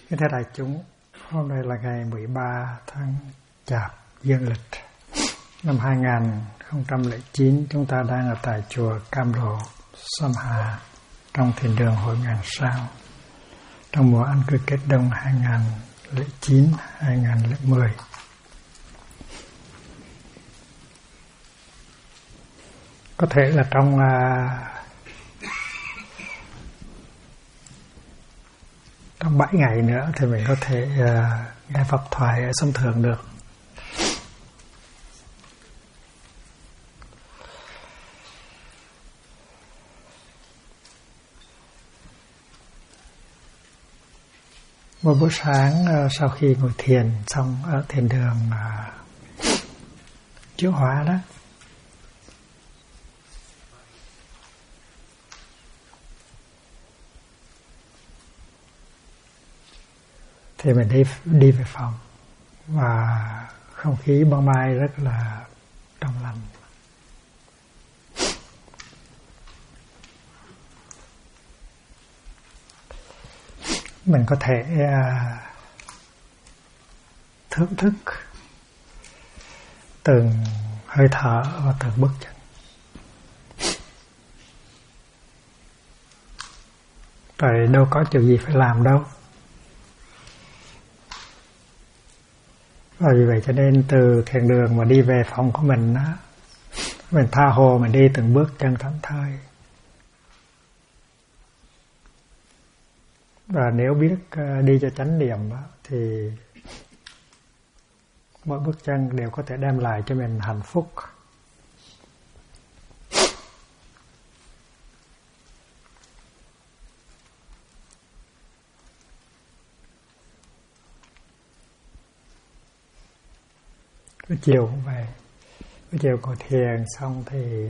Kính thưa đại chúng, hôm nay là ngày 13 tháng Chạp dương lịch năm 2009. Chúng ta đang ở tại chùa Cam Lộ, Sâm Hà, trong thiền đường Hội Ngàn Sao, trong mùa An Cư Kết Đông 2009-2010. Có thể là trong trong 7 ngày nữa thì mình có thể nghe pháp thoại ở sông Thường được. Một buổi sáng sau khi ngồi thiền xong ở thiền đường Chiếu Hóa đó, thì mình đi về phòng và không khí ban mai rất là trong lành. Mình có thể thưởng thức từng hơi thở và từng bước chân. Tại đâu có chuyện gì phải làm đâu. Và vì vậy cho nên từ thiền đường mà đi về phòng của mình á, mình tha hồ mình đi từng bước chân thảnh thơi. Và nếu biết đi cho chánh niệm á, thì mỗi bước chân đều có thể đem lại cho mình hạnh phúc. Buổi chiều cũng vậy. Buổi chiều ngồi thiền xong thì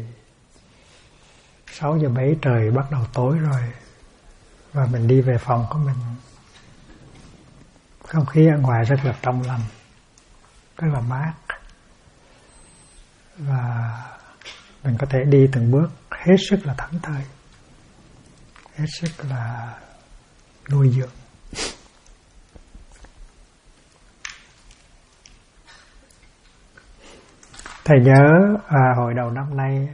6 giờ mấy trời bắt đầu tối rồi. Và mình đi về phòng của mình. Không khí ở ngoài rất là trong lành, rất là mát. Và mình có thể đi từng bước hết sức là thảnh thơi, hết sức là nuôi dưỡng. Thầy nhớ hồi đầu năm nay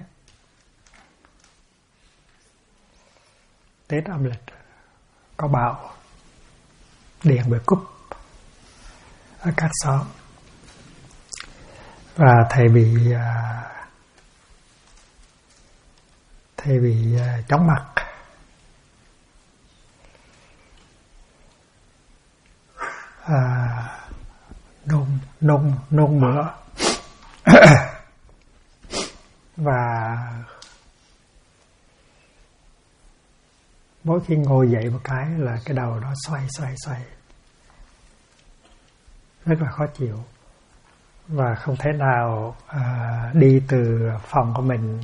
Tết âm lịch có bão điện về cúp ở các xóm và thầy bị chóng mặt. Nôn mửa và mỗi khi ngồi dậy một cái là cái đầu nó xoay rất là khó chịu và không thể nào đi từ phòng của mình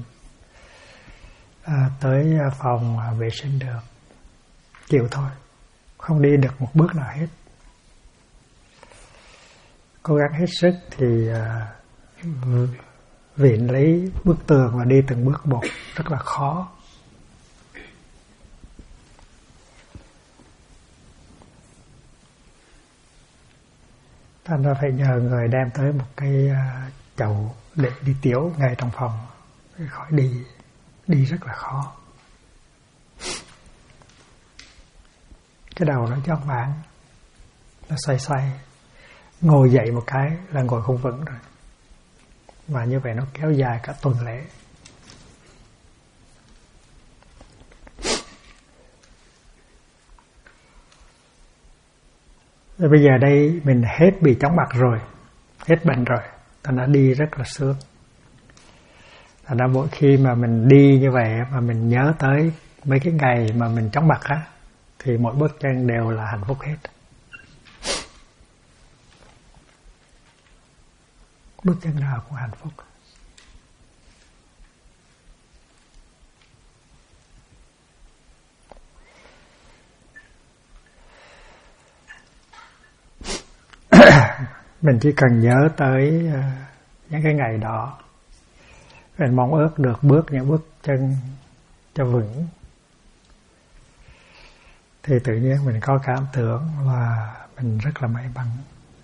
tới phòng vệ sinh được. Chịu thôi, không đi được một bước nào hết. Cố gắng hết sức thì viện lấy bức tường và đi từng bước một rất là khó. Thành ra phải nhờ người đem tới một cái chậu để đi tiểu ngay trong phòng, khỏi đi rất là khó. Cái đầu nó choáng váng, nó xoay, ngồi dậy một cái là ngồi không vững rồi. Và như vậy nó kéo dài cả tuần lễ. Rồi bây giờ đây mình hết bị chóng mặt rồi, hết bệnh rồi, thành ra đi rất là sướng. Thành ra mỗi khi mà mình đi như vậy mà mình nhớ tới mấy cái ngày mà mình chóng mặt á, thì mỗi bước chân đều là hạnh phúc hết. Bước chân nào cũng hạnh phúc. Mình chỉ cần nhớ tới những cái ngày đó, mình mong ước được bước những bước chân cho vững, thì tự nhiên mình có cảm tưởng là mình rất là may mắn.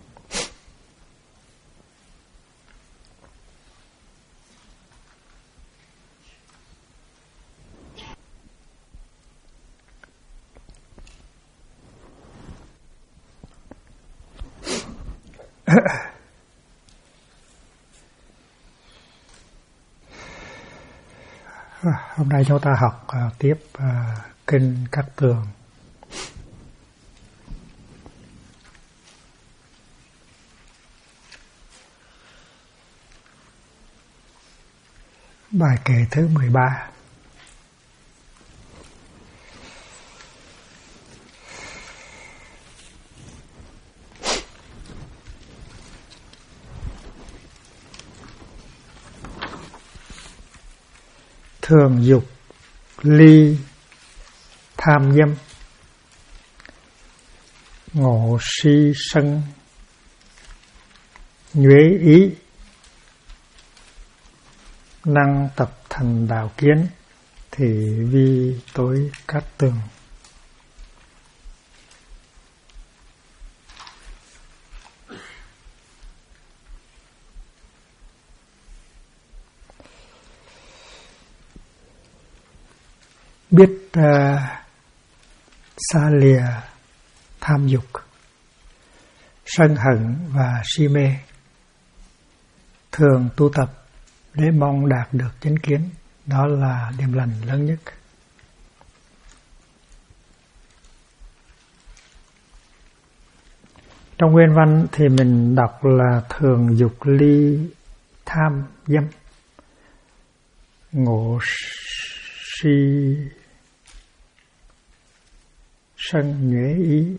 Hôm nay chúng ta học tiếp kinh Cát Tường. Bài kệ thứ 13. Thường dục ly tham dâm, ngộ si sân nhuế ý, năng tập thành đạo kiến, thì vi tối Cát Tường. Biết xa lìa tham dục, sân hận và si mê, thường tu tập để mong đạt được chánh kiến, đó là điểm lành lớn nhất. Trong nguyên văn thì mình đọc là thường dục ly tham dâm, ngộ si sân nhuế ý.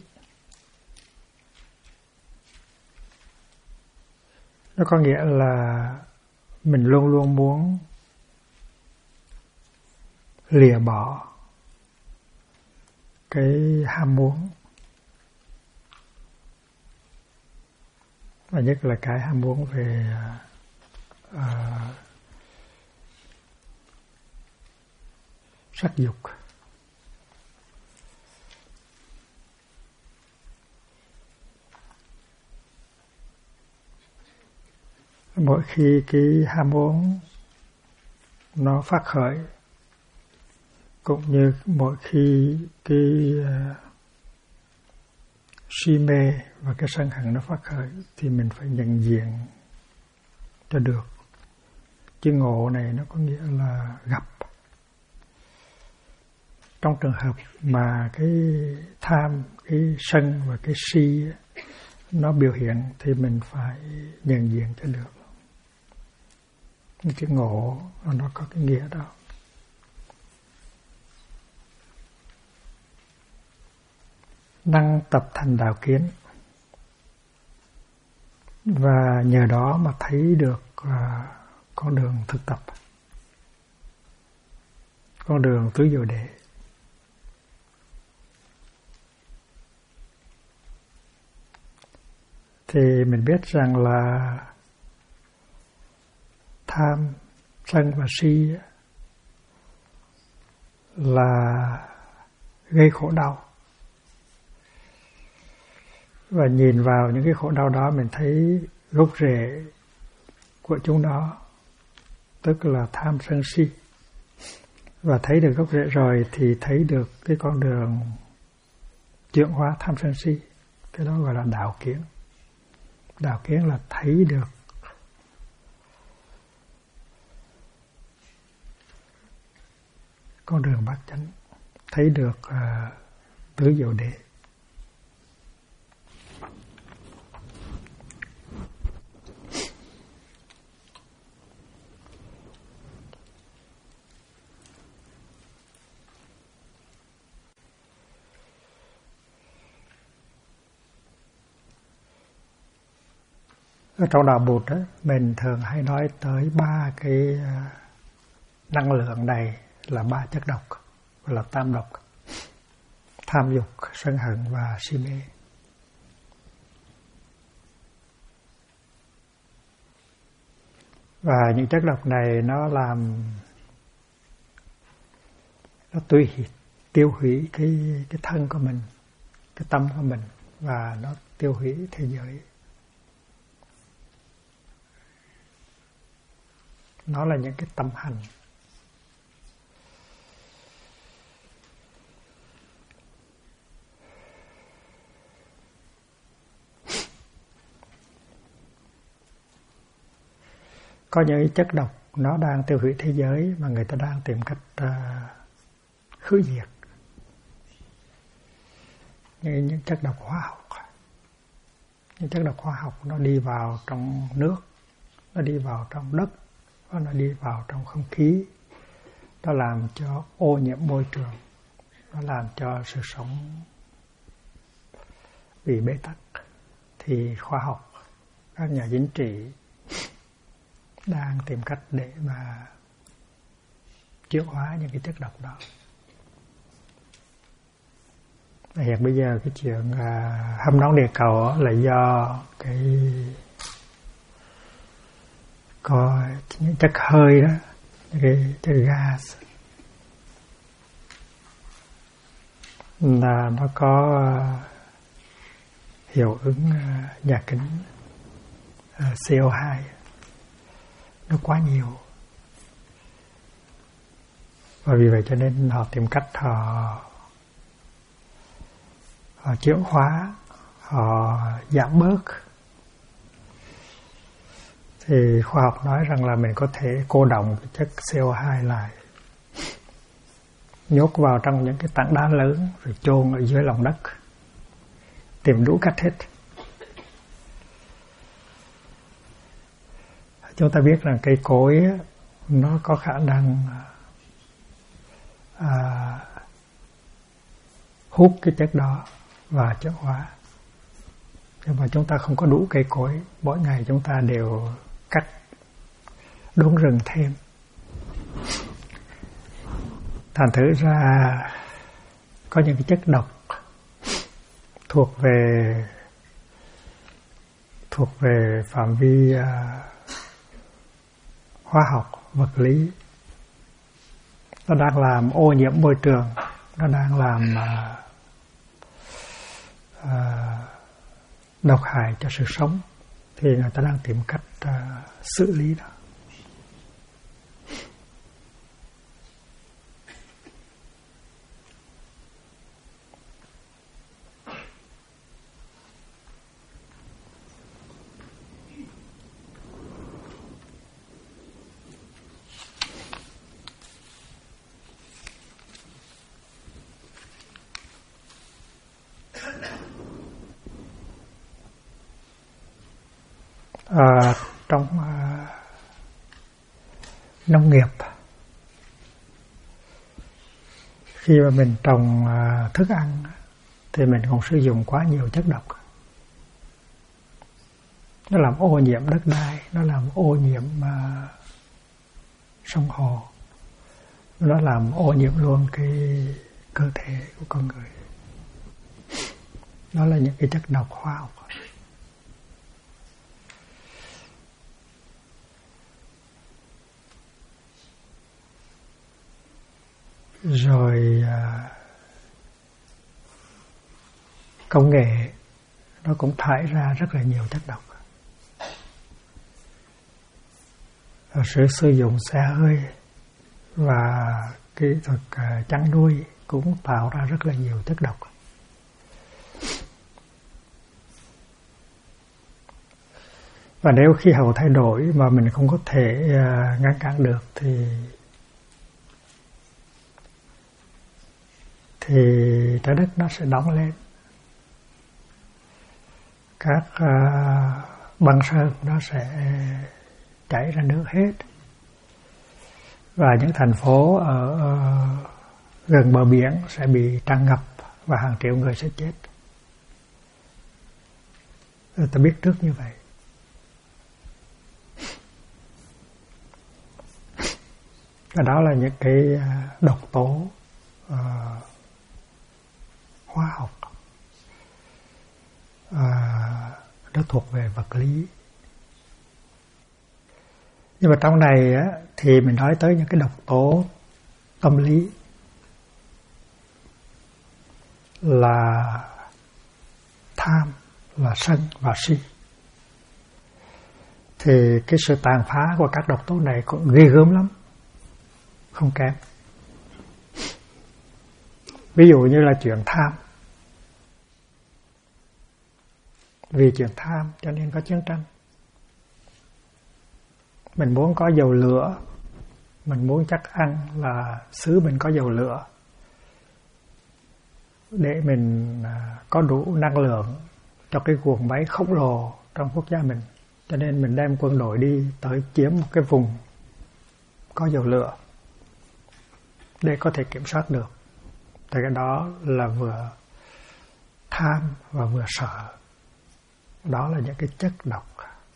Nó có nghĩa là mình luôn luôn muốn lìa bỏ cái ham muốn, và nhất là cái ham muốn về sắc dục. Mỗi khi cái ham muốn nó phát khởi, cũng như mỗi khi cái si mê và cái sân hận nó phát khởi, thì mình phải nhận diện cho được. Chữ ngộ này nó có nghĩa là gặp. Trong trường hợp mà cái tham, cái sân và cái si nó biểu hiện thì mình phải nhận diện cho được. Chữ ngộ nó có cái nghĩa đó. Năng tập thành đạo kiến, và nhờ đó mà thấy được con đường thực tập, con đường tứ diệu đế. Thì mình biết rằng là tham, sân và si là gây khổ đau. Và nhìn vào những cái khổ đau đó, mình thấy gốc rễ của chúng đó, tức là tham sân si. Và thấy được gốc rễ rồi thì thấy được cái con đường chuyển hóa tham sân si. Cái đó gọi là đạo kiến. Đạo kiến là thấy được con đường bát chánh, thấy được tứ diệu đế. Ở trong đạo Bụt đó, mình thường hay nói tới ba cái năng lượng này là ba chất độc, gọi là tam độc: tham dục, sân hận và si mê. Và những chất độc này nó làm nó tùy tiêu hủy cái thân của mình, cái tâm của mình, và nó tiêu hủy thế giới. Nó là những cái tâm hành. Có những chất độc nó đang tiêu hủy thế giới mà người ta đang tìm cách khử diệt. Những chất độc hóa học. Những chất độc hóa học nó đi vào trong nước, nó đi vào trong đất, và nó đi vào trong không khí. Nó làm cho ô nhiễm môi trường, nó làm cho sự sống bị bế tắc. Thì khoa học, các nhà chính trị đang tìm cách để mà chuyển hóa những cái chất độc đó. Hiện bây giờ cái chuyện hâm nóng địa cầu là do có những chất hơi đó, cái chất gas là nó có hiệu ứng nhà kính CO2 nó quá nhiều, và vì vậy cho nên họ tìm cách họ chuyển hóa, họ giảm bớt. Thì khoa học nói rằng là mình có thể cô đọng cái chất CO2 lại, nhốt vào trong những cái tảng đá lớn rồi chôn ở dưới lòng đất, tìm đủ cách hết. Chúng ta biết rằng cây cối nó có khả năng hút cái chất đó và chuyển hóa. Nhưng mà chúng ta không có đủ cây cối, mỗi ngày chúng ta đều cắt đốn rừng thêm. Thành thử ra có những cái chất độc thuộc về phạm vi hóa học, vật lý. Nó đang làm ô nhiễm môi trường, nó đang làm độc hại cho sự sống, thì người ta đang tìm cách xử lý đó. Trong nông nghiệp, khi mà mình trồng thức ăn thì mình còn sử dụng quá nhiều chất độc. Nó làm ô nhiễm đất đai, nó làm ô nhiễm sông hồ, nó làm ô nhiễm luôn cái cơ thể của con người. Đó là những cái chất độc hóa học. Rồi công nghệ nó cũng thải ra rất là nhiều chất độc. Sự sử dụng xe hơi và kỹ thuật chăn nuôi cũng tạo ra rất là nhiều chất độc. Và nếu khí hậu thay đổi mà mình không có thể ngăn cản được thì trái đất nó sẽ nóng lên. Các băng sơn nó sẽ chảy ra nước hết. Và những thành phố ở gần bờ biển sẽ bị tràn ngập và hàng triệu người sẽ chết. Ta biết trước như vậy. Và đó là những cái độc tố hóa học, nó thuộc về vật lý. Nhưng mà trong này á, thì mình nói tới những cái độc tố tâm lý. là tham, là sân và si, thì cái sự tàn phá của các độc tố này cũng ghê gớm lắm, không kém. Ví dụ như là chuyện tham. Vì chuyện tham cho nên có chiến tranh. Mình muốn có dầu lửa, mình muốn chắc ăn là xứ mình có dầu lửa để mình có đủ năng lượng cho cái guồng máy khổng lồ trong quốc gia mình. Cho nên mình đem quân đội đi tới chiếm một cái vùng có dầu lửa để có thể kiểm soát được. Thì cái đó là vừa tham và vừa sợ. Đó là những cái chất độc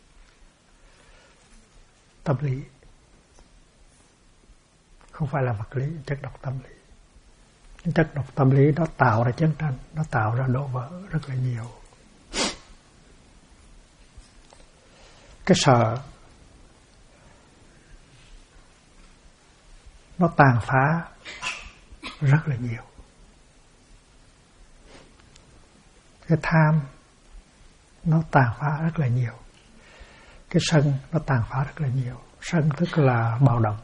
tâm lý, không phải là vật lý, chất độc tâm lý. Những chất độc tâm lý đó tạo ra chiến tranh, nó tạo ra đổ vỡ rất là nhiều. Cái sợ nó tàn phá rất là nhiều. Cái tham nó tàn phá rất là nhiều. Cái sân nó tàn phá rất là nhiều. Sân tức là bạo động.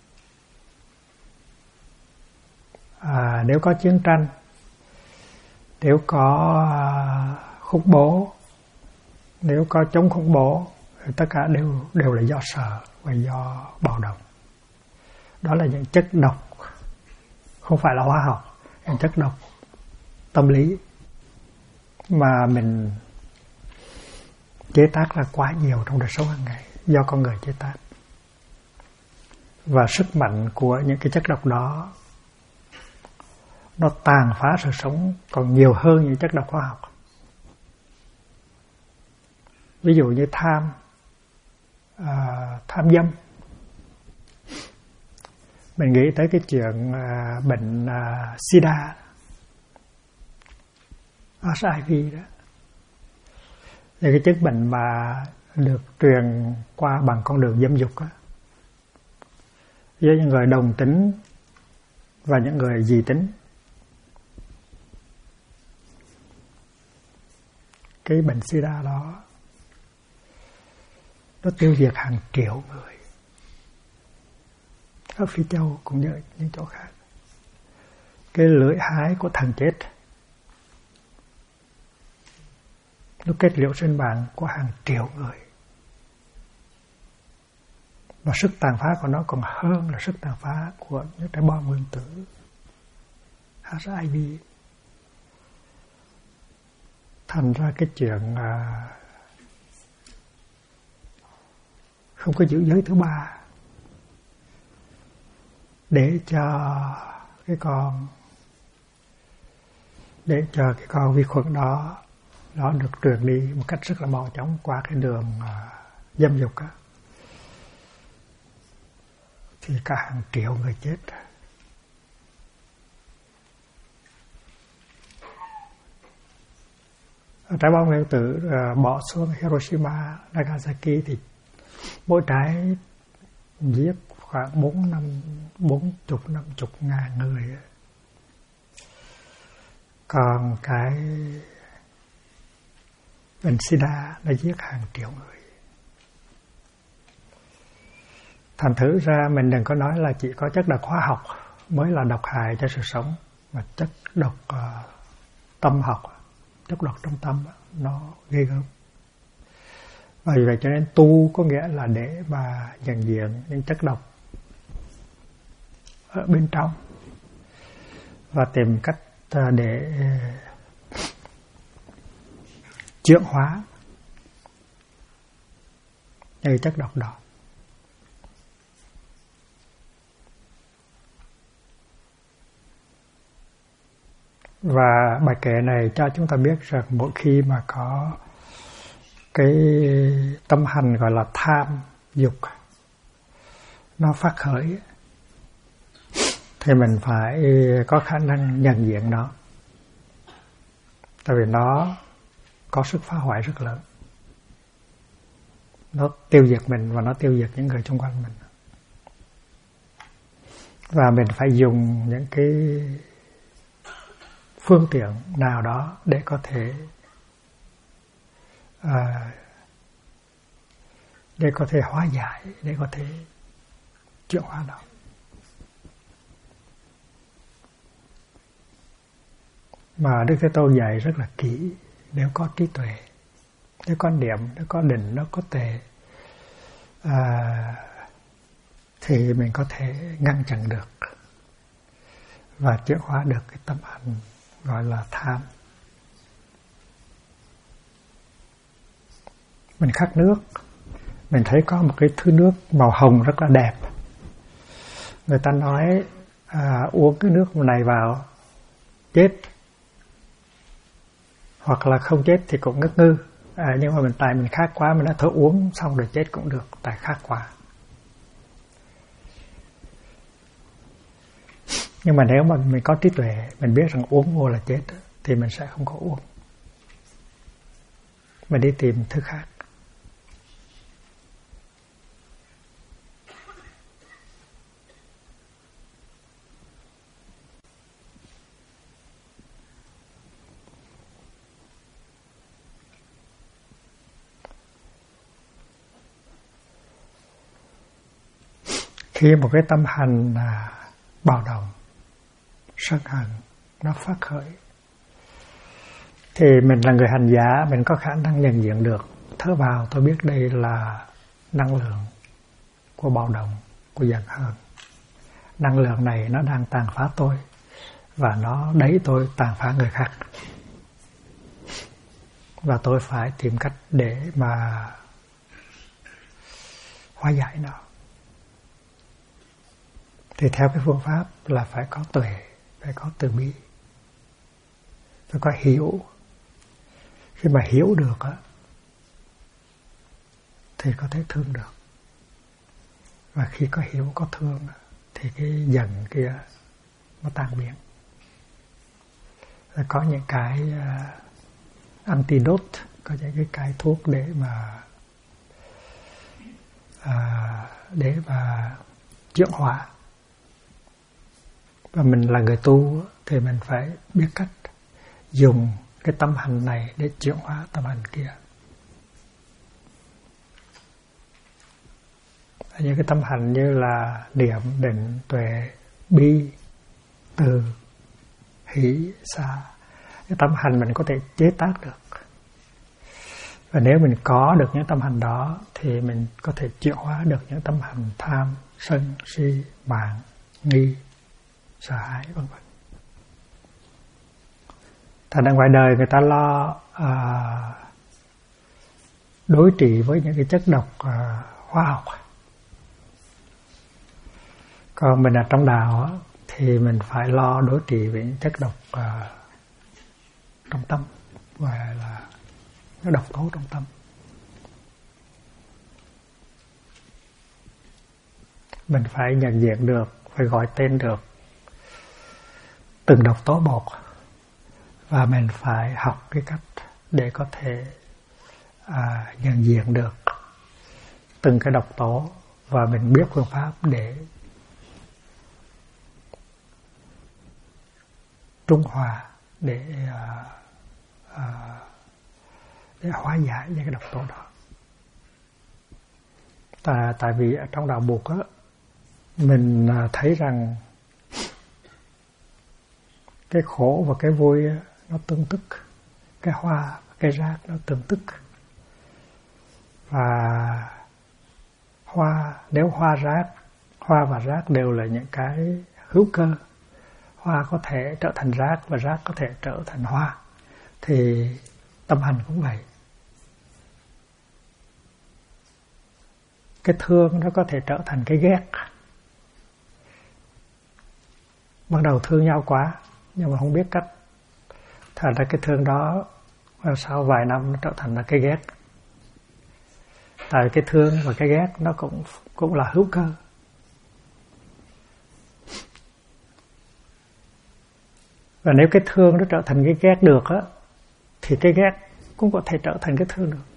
Nếu có chiến tranh, nếu có khủng bố, nếu có chống khủng bố, tất cả đều là do sợ và do bạo động. Đó là những chất độc, không phải là hóa học, những chất độc tâm lý mà mình chế tác là quá nhiều trong đời sống hàng ngày, do con người chế tác. Và sức mạnh của những cái chất độc đó nó tàn phá sự sống còn nhiều hơn những chất độc hóa học. Ví dụ như tham dâm. Mình nghĩ tới cái chuyện bệnh SIDA, HIV đó. Thì cái chứng bệnh mà được truyền qua bằng con đường dâm dục á, với những người đồng tính và những người dị tính. Cái bệnh SIDA đó nó tiêu diệt hàng triệu người ở Phi Châu cũng như những chỗ khác. Cái lưỡi hái của thần chết nó kết liễu sinh mạng của hàng triệu người. Và sức tàn phá của nó còn hơn là sức tàn phá của những trái bom nguyên tử HIV. Thành ra cái chuyện không có giữ giới thứ ba để cho cái con vi khuẩn đó nó được truyền đi một cách rất là mau chóng qua cái đường dâm dục á, thì cả hàng triệu người chết. Trái bom nguyên tử bỏ xuống Hiroshima, Nagasaki thì mỗi trái giết khoảng 40-50 ngàn người. Còn cái bệnh SIDA nó giết hàng triệu người. Thành thử ra mình đừng có nói là chỉ có chất độc hóa học mới là độc hại cho sự sống, mà chất độc tâm học, chất độc trong tâm nó ghê gớm. Và vì vậy cho nên tu có nghĩa là để mà nhận diện những chất độc ở bên trong và tìm cách để chuyển hóa những chất độc đó. Và bài kệ này cho chúng ta biết rằng mỗi khi mà có cái tâm hành gọi là tham dục nó phát khởi thì mình phải có khả năng nhận diện nó, tại vì nó có sức phá hoại rất lớn. Nó tiêu diệt mình và nó tiêu diệt những người xung quanh mình. Và mình phải dùng những cái phương tiện nào đó để có thể hóa giải, để có thể chuyển hóa nó. Mà Đức Thế Tôn dạy rất là kỹ. Nếu có trí tuệ, nếu có niệm, nếu có định, nếu có tuệ, thì mình có thể ngăn chặn được và chuyển hóa được cái tâm hành gọi là tham. Mình khát nước, mình thấy có một cái thứ nước màu hồng rất là đẹp. Người ta nói uống cái nước này vào chết, hoặc là không chết thì cũng ngất ngư. Nhưng mà tại mình khát quá, mình đã thôi uống xong rồi chết cũng được, tại khát quá. Nhưng mà nếu mà mình có trí tuệ, mình biết rằng uống vô là chết, thì mình sẽ không có uống. Mình đi tìm thứ khác. Khi một cái tâm hành bạo động, sân hận nó phát khởi, thì mình là người hành giả, mình có khả năng nhận diện được. Thở vào tôi biết đây là năng lượng của bạo động, của giận hờn. Năng lượng này nó đang tàn phá tôi, và nó đẩy tôi tàn phá người khác. Và tôi phải tìm cách để mà hóa giải nó. Thì theo cái phương pháp là phải có tuệ, phải có từ bi, phải có hiểu. Khi mà hiểu được á, thì có thể thương được. Và khi có hiểu, có thương thì cái giận kia nó tan biến. Rồi có những cái antidote, có những cái thuốc để mà chuyển hóa. Và mình là người tu thì mình phải biết cách dùng cái tâm hành này để chuyển hóa tâm hành kia. Những cái tâm hành như là niệm, định, tuệ, bi, từ, hỷ, xả. Cái tâm hành mình có thể chế tác được. Và nếu mình có được những tâm hành đó thì mình có thể chuyển hóa được những tâm hành tham, sân, si, mạn, nghi, sợ hãi, vân vân. Thành ra ngoài đời người ta lo đối trị với những cái chất độc hóa học. Còn mình ở trong đạo thì mình phải lo đối trị với những chất độc trong tâm, gọi là cái độc tố trong tâm. Mình phải nhận diện được, phải gọi tên được từng độc tố một, và mình phải học cái cách để có thể nhận diện được từng cái độc tố, và mình biết phương pháp để trung hòa, để hóa giải những cái độc tố đó. Tại vì ở trong đạo Bụt á, mình thấy rằng cái khổ và cái vui nó tương tức, cái hoa và cái rác nó tương tức. Và nếu hoa và rác đều là những cái hữu cơ, hoa có thể trở thành rác và rác có thể trở thành hoa, thì tâm hành cũng vậy. Cái thương nó có thể trở thành cái ghét. Ban đầu thương nhau quá, nhưng mà không biết cách, thành ra cái thương đó sau vài năm nó trở thành là cái ghét. Tại cái thương và cái ghét nó cũng là hữu cơ. Và nếu cái thương nó trở thành cái ghét được á, thì cái ghét cũng có thể trở thành cái thương được.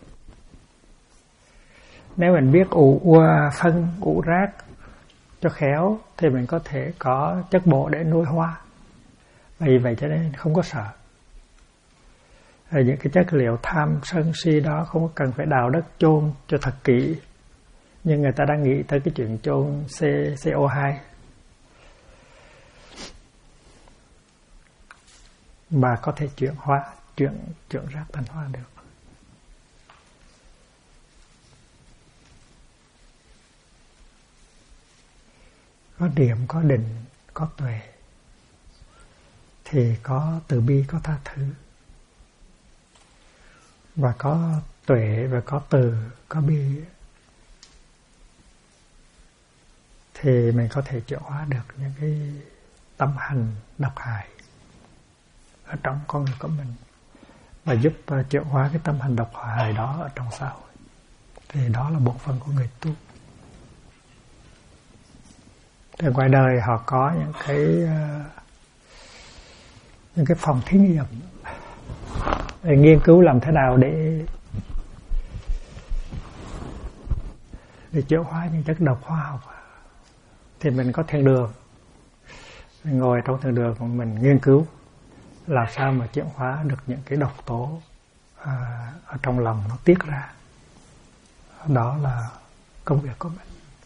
Nếu mình biết phân ủ rác cho khéo thì mình có thể có chất bổ để nuôi hoa. Vì vậy cho nên không có sợ. Những cái chất liệu tham sân si đó không có cần phải đào đất chôn cho thật kỹ. Nhưng người ta đang nghĩ tới cái chuyện chôn CO2 mà có thể chuyển rác thành hoa được. Có điểm, có định, có tuệ thì có từ bi, có tha thứ. Và có tuệ và có từ, có bi thì mình có thể chuyển hóa được những cái tâm hành độc hại ở trong con người của mình và giúp chuyển hóa cái tâm hành độc hại đó ở trong xã hội. Thì đó là bổn phận của người tu. Thì ngoài đời họ có những cái phòng thí nghiệm để nghiên cứu làm thế nào để chuyển hóa những chất độc hóa học. Thì mình có thiền đường, mình ngồi trong thiền đường của mình nghiên cứu làm sao mà chuyển hóa được những cái độc tố ở trong lòng nó tiết ra. Đó là công việc của mình.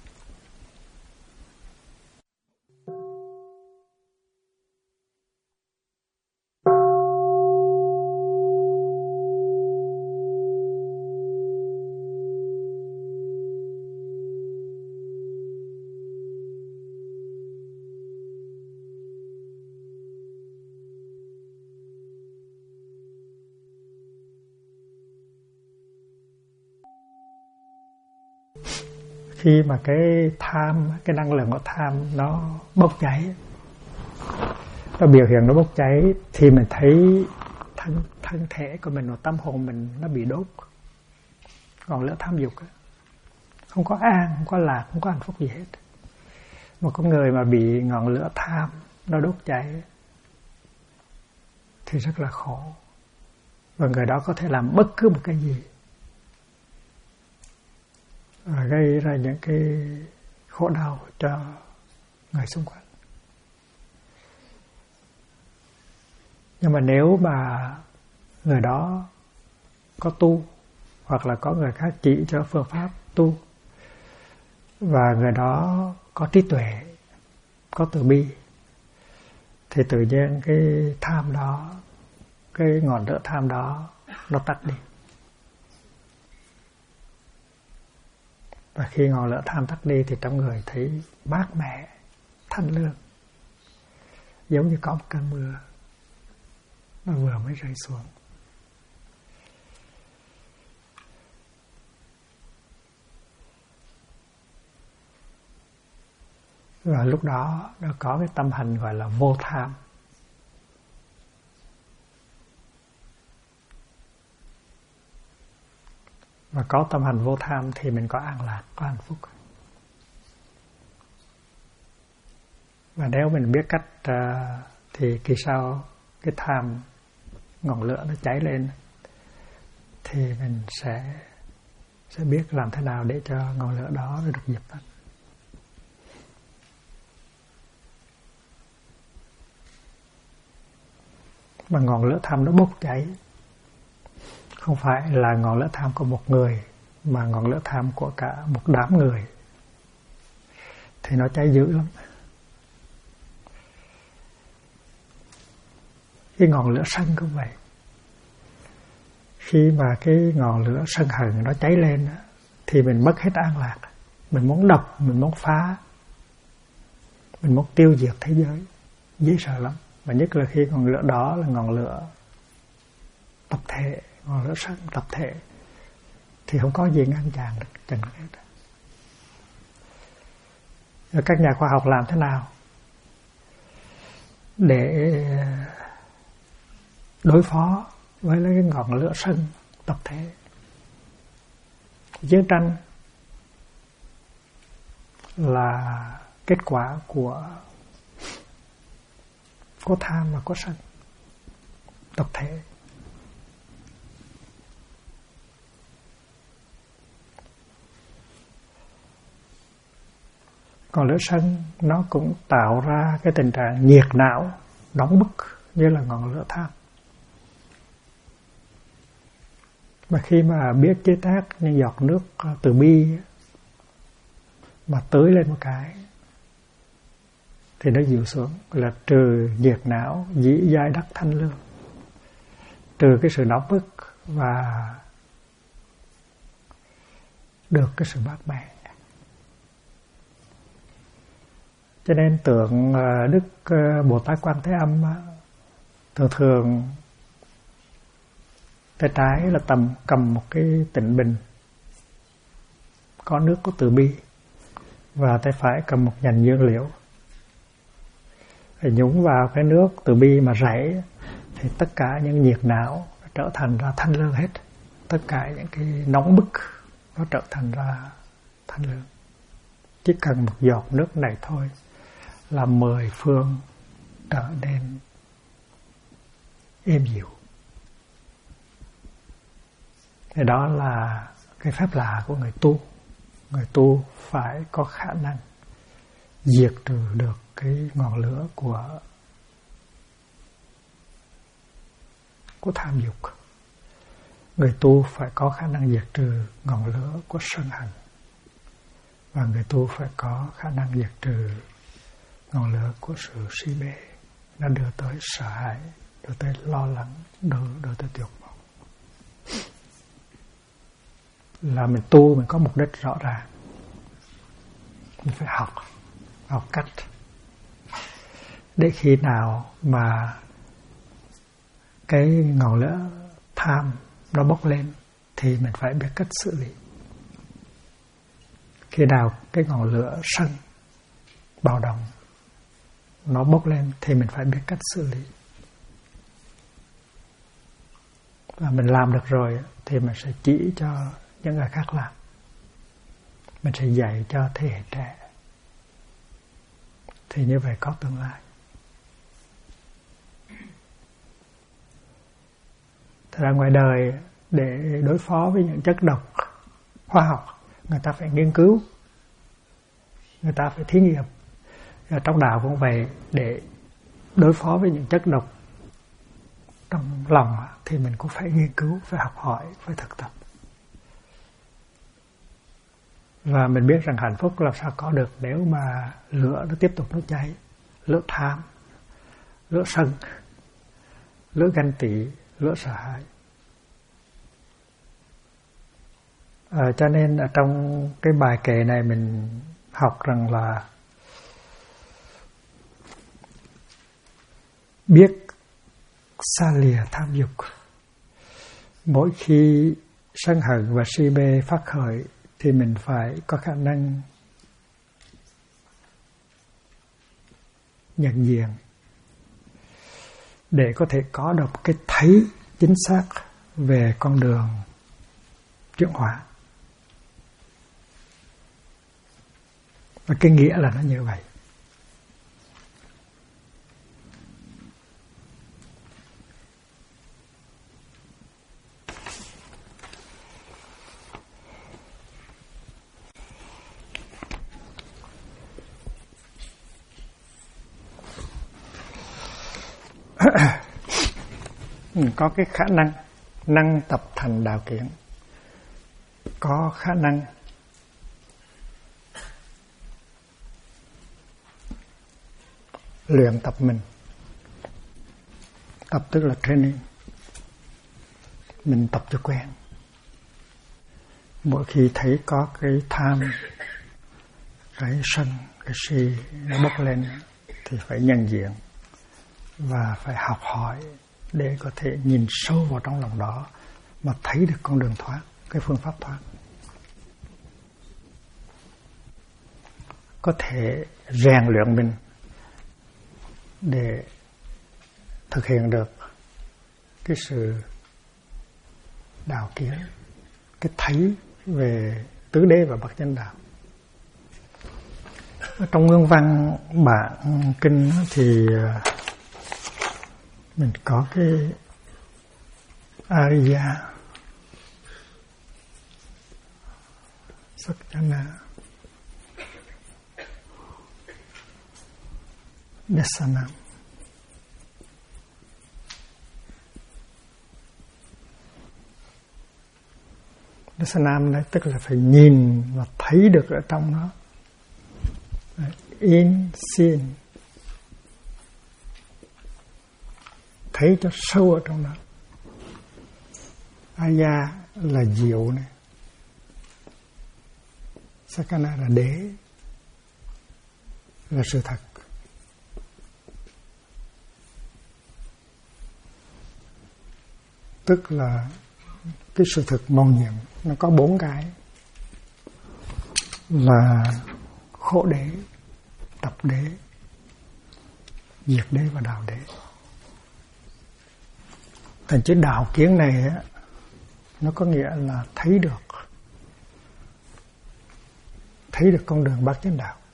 Khi mà cái tham, cái năng lượng của tham nó bốc cháy, nó biểu hiện nó bốc cháy thì mình thấy thân thể của mình và tâm hồn mình nó bị đốt. Ngọn lửa tham dục ấy, không có an, không có lạc, không có hạnh phúc gì hết. Một con người mà bị ngọn lửa tham nó đốt cháy thì rất là khổ. Và người đó có thể làm bất cứ một cái gì và gây ra những cái khổ đau cho người xung quanh. Nhưng mà nếu mà người đó có tu hoặc là có người khác chỉ cho phương pháp tu và người đó có trí tuệ, có từ bi thì tự nhiên cái tham đó, cái ngọn lửa tham đó nó tắt đi. Và khi ngọn lửa tham tắt đi thì trong người thấy mát mẻ, thanh lương, giống như có một cơn mưa nó vừa mới rơi xuống. Và lúc đó nó có cái tâm hành gọi là vô tham. Và có tâm hành vô tham thì mình có an lạc, có hạnh phúc. Và nếu mình biết cách thì kỳ sau cái tham, ngọn lửa nó cháy lên thì mình sẽ biết làm thế nào để cho ngọn lửa đó nó được dập tắt. Mà ngọn lửa tham nó bốc cháy không phải là ngọn lửa tham của một người mà ngọn lửa tham của cả một đám người thì nó cháy dữ lắm. Cái ngọn lửa sân cũng vậy. Khi mà cái ngọn lửa sân hận nó cháy lên thì mình mất hết an lạc. Mình muốn đập, mình muốn phá, mình muốn tiêu diệt thế giới. Dễ sợ lắm. Và nhất là khi ngọn lửa đó là ngọn lửa tập thể, ngọn lửa sân tập thể thì không có gì ngăn chặn được chẳng hết. Rồi các nhà khoa học làm thế nào để đối phó với cái ngọn lửa sân tập thể? Chiến tranh là kết quả của tham và có sân tập thể. Còn lửa sân nó cũng tạo ra cái tình trạng nhiệt não, nóng bức như là ngọn lửa tham. Mà khi mà biết chế tác những giọt nước từ bi mà tưới lên một cái thì nó dịu xuống, là trừ nhiệt não, dĩ giai đắc thanh lương, trừ cái sự nóng bức và được cái sự mát mẻ. Cho nên tượng Đức Bồ Tát Quan Thế Âm thường thường tay trái là cầm một cái tịnh bình có nước có từ bi, và tay phải cầm một nhành dương liễu. Thì nhúng vào cái nước từ bi mà rảy thì tất cả những nhiệt não trở thành ra thanh lương hết. Tất cả những cái nóng bức nó trở thành ra thanh lương. Chỉ cần một giọt nước này thôi là 10 phương trở nên êm dịu. Thì đó là cái phép lạ của người tu. Người tu phải có khả năng diệt trừ được cái ngọn lửa của tham dục. Người tu phải có khả năng diệt trừ ngọn lửa của sân hận. Và người tu phải có khả năng diệt trừ ngọn lửa của sự si mê. Nó đưa tới sợ hãi, đưa tới lo lắng, đưa tới tuyệt vọng. Là mình tu, mình có mục đích rõ ràng. Mình phải học cách. Để khi nào mà cái ngọn lửa tham nó bốc lên thì mình phải biết cách xử lý. Khi nào cái ngọn lửa sân bạo động nó bốc lên thì mình phải biết cách xử lý. Và mình làm được rồi thì mình sẽ chỉ cho những người khác làm. Mình sẽ dạy cho thế hệ trẻ. Thì như vậy có tương lai. Thật ra ngoài đời để đối phó với những chất độc hóa học, người ta phải nghiên cứu, người ta phải thí nghiệm. Và trong đạo cũng vậy, để đối phó với những chất độc trong lòng thì mình cũng phải nghiên cứu, phải học hỏi, phải thực tập. Và mình biết rằng hạnh phúc làm sao có được nếu mà lửa nó tiếp tục nó cháy. Lửa tham, lửa sân, lửa ganh tị, lửa sợ hãi. Cho nên ở trong cái bài kệ này mình học rằng là biết xa lìa tham dục. Mỗi khi sân hận và si mê phát khởi thì mình phải có khả năng nhận diện để có thể có được cái thấy chính xác về con đường chuyển hóa. Và cái nghĩa là nó như vậy. Có cái khả năng tập thành đạo kiến, có khả năng luyện tập mình. Tập tức là training. Mình tập cho quen. Mỗi khi thấy có cái tham, cái sân, cái si nó bốc lên thì phải nhận diện và phải học hỏi để có thể nhìn sâu vào trong lòng đó mà thấy được con đường thoát, cái phương pháp thoát. Có thể rèn luyện mình để thực hiện được cái sự đạo kiến, cái thấy về tứ đế và bát chánh đạo. Trong nguyên văn bản kinh thì mình có cái Ariya Sakchana Dasanam. Dasanam đấy tức là phải nhìn và thấy được ở trong nó. In, sin, thấy cho sâu ở trong đó. Aya là diệu này, Sakana là đế, là sự thật. Tức là cái sự thực mầu nhiệm nó có 4 cái là khổ đế, tập đế, diệt đế và đạo đế. Thành chữ đạo kiến này á, nó có nghĩa là thấy được con đường bát chánh đạo,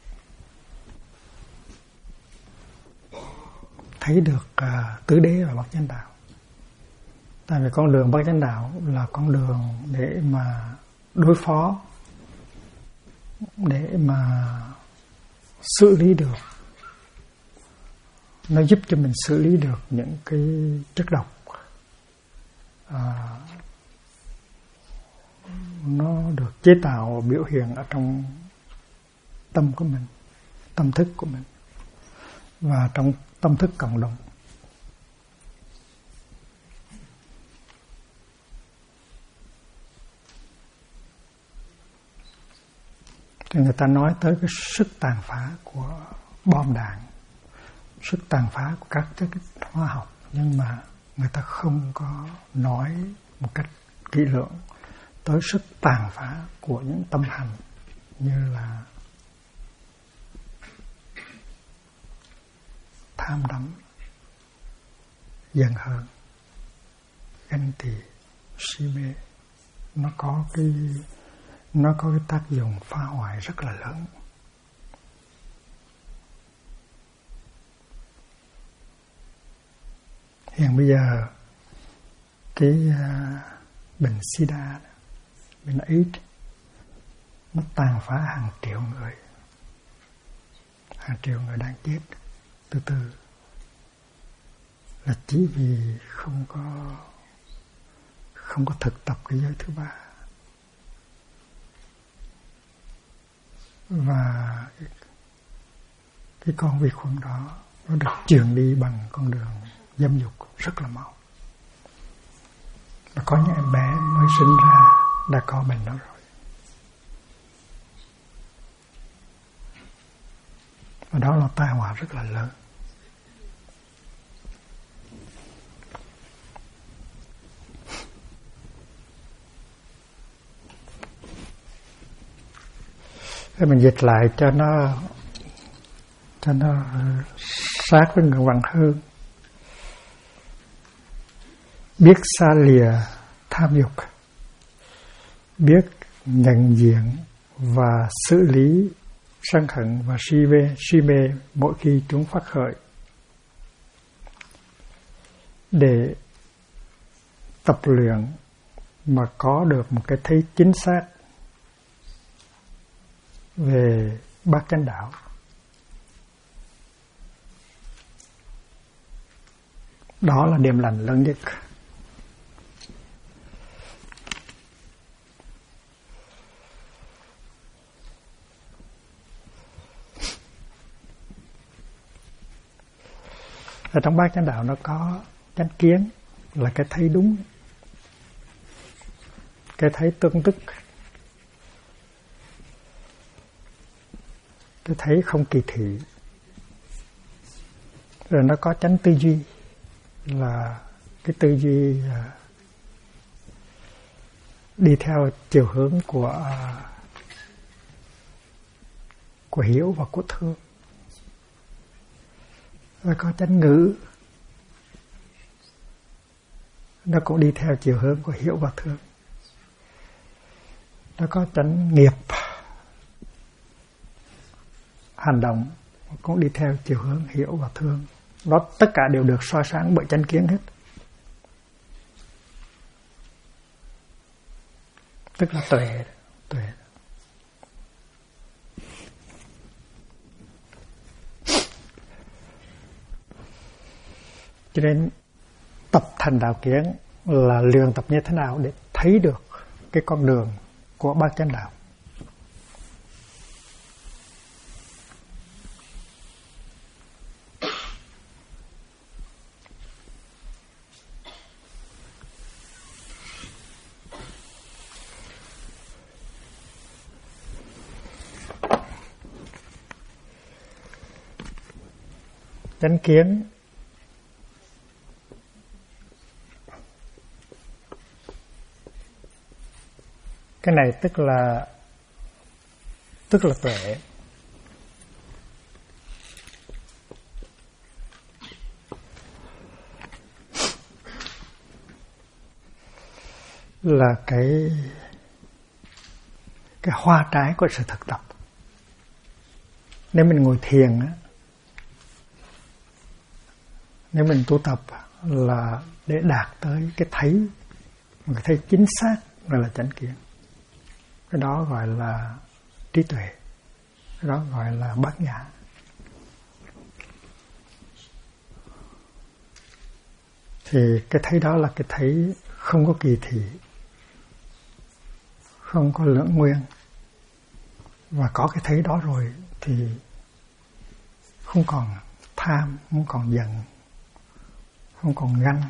thấy được tứ đế và bát chánh đạo. Tại vì con đường bát chánh đạo là con đường để mà đối phó, để mà xử lý được, nó giúp cho mình xử lý được những cái chất độc nó được chế tạo biểu hiện ở trong tâm của mình, tâm thức của mình và trong tâm thức cộng đồng. Thì người ta nói tới cái sức tàn phá của bom đạn, sức tàn phá của các chất hóa học, nhưng mà người ta không có nói một cách kỹ lưỡng tới sức tàn phá của những tâm hành như là tham đắm, giận hờn, ganh tị, si mê. Nó có cái tác dụng phá hoại rất là lớn. Hiện bây giờ cái bệnh SIDA, bệnh AIDS nó tàn phá hàng triệu người đang chết từ từ, là chỉ vì không có thực tập cái giới thứ ba. Và cái con vi khuẩn đó nó được truyền đi bằng con đường dâm dục rất là mau. Và có những em bé mới sinh ra đã có bệnh đó rồi. Và đó là tai họa rất là lớn. Để mình dịch lại cho nó sát với người bằng hơn. Biết xa lìa tham dục, biết nhận diện và xử lý sân hận và si mê mỗi khi chúng phát khởi, để tập luyện mà có được một cái thấy chính xác về bát chánh đạo. Đó là điểm lành lớn nhất. Ở trong bát chánh đạo nó có chánh kiến là cái thấy đúng, cái thấy tương tức, cái thấy không kỳ thị. Rồi nó có chánh tư duy là cái tư duy đi theo chiều hướng của hiểu và của thương. Rồi có chánh ngữ, nó cũng đi theo chiều hướng của hiểu và thương. Nó có chánh nghiệp, hành động cũng đi theo chiều hướng hiểu và thương. Nó tất cả đều được soi sáng bởi chánh kiến hết. Tức là tuệ. Cho nên tập thành đạo kiến là luyện tập như thế nào để thấy được cái con đường của bát chánh đạo. Chánh kiến cái này tức là tuệ. Là cái hoa trái của sự thực tập. Nếu mình ngồi thiền á, nếu mình tu tập là để đạt tới cái thấy chính xác, gọi là chánh kiến. Cái đó gọi là trí tuệ, cái đó gọi là bát nhã. Thì cái thấy đó là cái thấy không có kỳ thị, không có lưỡng nguyên. Và có cái thấy đó rồi thì không còn tham, không còn giận, không còn ganh.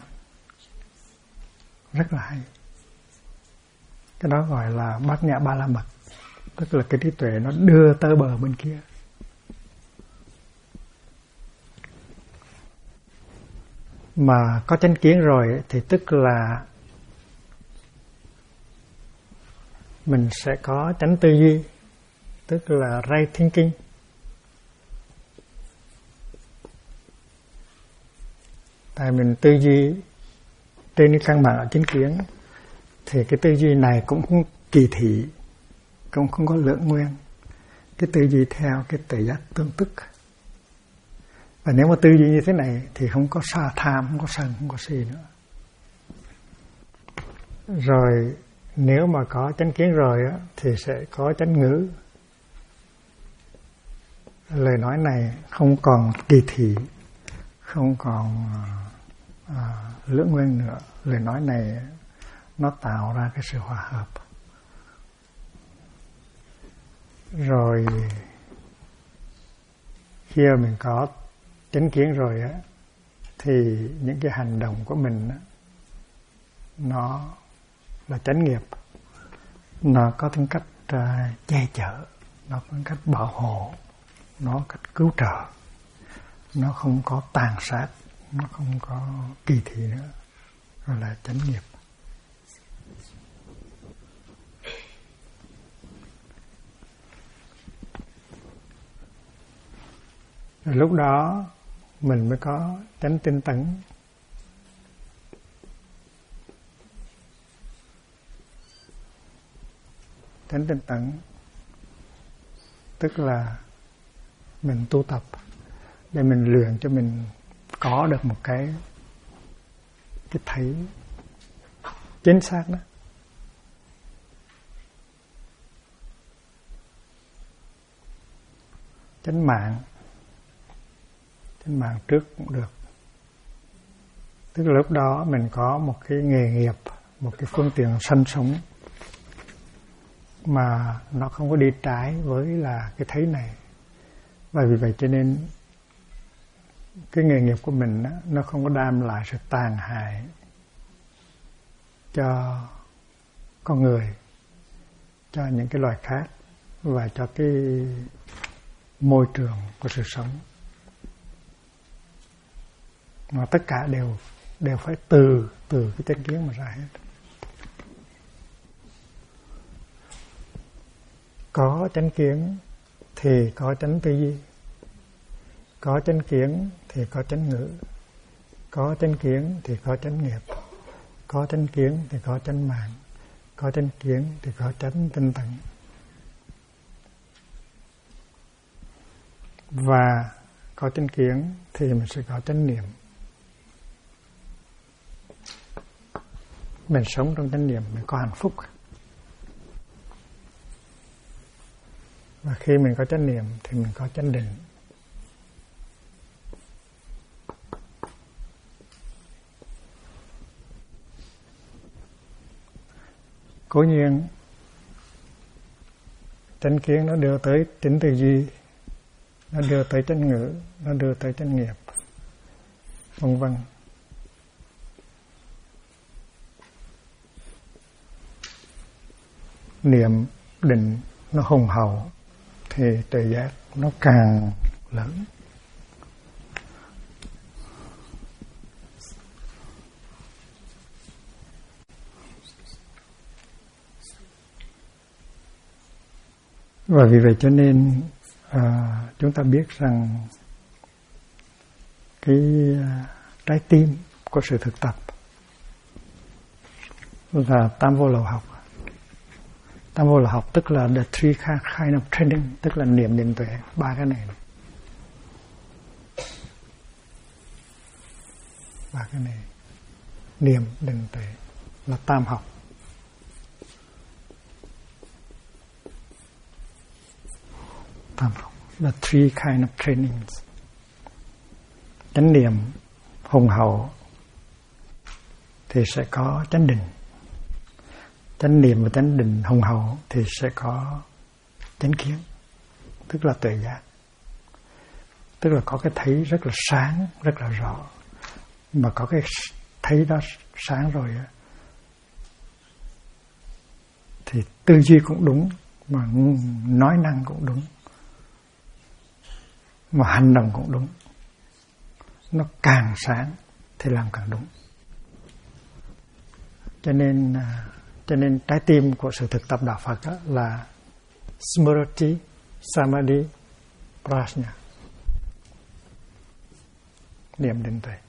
Rất là hay. Cái đó gọi là bát nhã ba la mật. Tức là cái trí tuệ nó đưa tới bờ bên kia. Mà có chánh kiến rồi thì tức là mình sẽ có chánh tư duy, tức là right thinking. Tại mình tư duy trên cái căn bản ở chánh kiến thì cái tư duy này cũng không kỳ thị, cũng không có lưỡng nguyên. Cái tư duy theo cái tự giác tương tức. Và nếu mà tư duy như thế này thì không có sa tham, không có sân, không có si nữa. Rồi nếu mà có chánh kiến rồi á, thì sẽ có chánh ngữ. Lời nói này không còn kỳ thị, không còn lưỡng nguyên nữa. Lời nói này nó tạo ra cái sự hòa hợp. Rồi khi mình có chánh kiến rồi á, thì những cái hành động của mình á, nó là chánh nghiệp. Nó có tính cách che chở, nó có tính cách bảo hộ, nó có cách cứu trợ. Nó không có tàn sát, nó không có kỳ thị nữa. Gọi là chánh nghiệp. Rồi lúc đó mình mới có chánh tinh tấn. Chánh tinh tấn tức là mình tu tập để mình luyện cho mình có được một cái thấy chính xác đó. Chánh mạng trước cũng được. Tức là lúc đó mình có một cái nghề nghiệp, một cái phương tiện sinh sống mà nó không có đi trái với là cái thấy này. Và vì vậy cho nên cái nghề nghiệp của mình đó, nó không có đem lại sự tàn hại cho con người, cho những cái loài khác và cho cái môi trường của sự sống. Mà tất cả đều phải từ cái chánh kiến mà ra hết. Có chánh kiến thì có chánh tư duy, có chánh kiến thì có chánh ngữ, có chánh kiến thì có chánh nghiệp, có chánh kiến thì có chánh mạng, có chánh kiến thì có chánh tinh tấn. Và có chánh kiến thì mình sẽ có chánh niệm. Mình sống trong chánh niệm mình có hạnh phúc. Và khi mình có chánh niệm thì mình có chánh định. Cố nhiên chánh kiến nó đưa tới chánh tư duy, nó đưa tới chánh ngữ, nó đưa tới chánh nghiệp, vân vân. Niệm định nó hùng hậu thì tuệ giác nó càng lớn. Và vì vậy cho nên chúng ta biết rằng cái trái tim của sự thực tập là tam vô lậu học. Tam vô lậu học tức là the three kind of training, tức là niệm định tuệ, ba cái này. Ba cái này, niệm định tuệ là tam học. Tam học là three kind of trainings. Chánh niệm hùng hậu thì sẽ có chánh định. Chánh niệm và chánh định hùng hậu thì sẽ có chánh kiến, tức là tuệ giác. Tức là có cái thấy rất là sáng, rất là rõ. Mà có cái thấy đó sáng rồi thì tư duy cũng đúng, mà nói năng cũng đúng, mà hành động cũng đúng. Nó càng sáng thì làm càng đúng. Cho nên trái tim của sự thực tập đạo Phật đó là Smriti, Samadhi, Prajna, niệm định tuệ.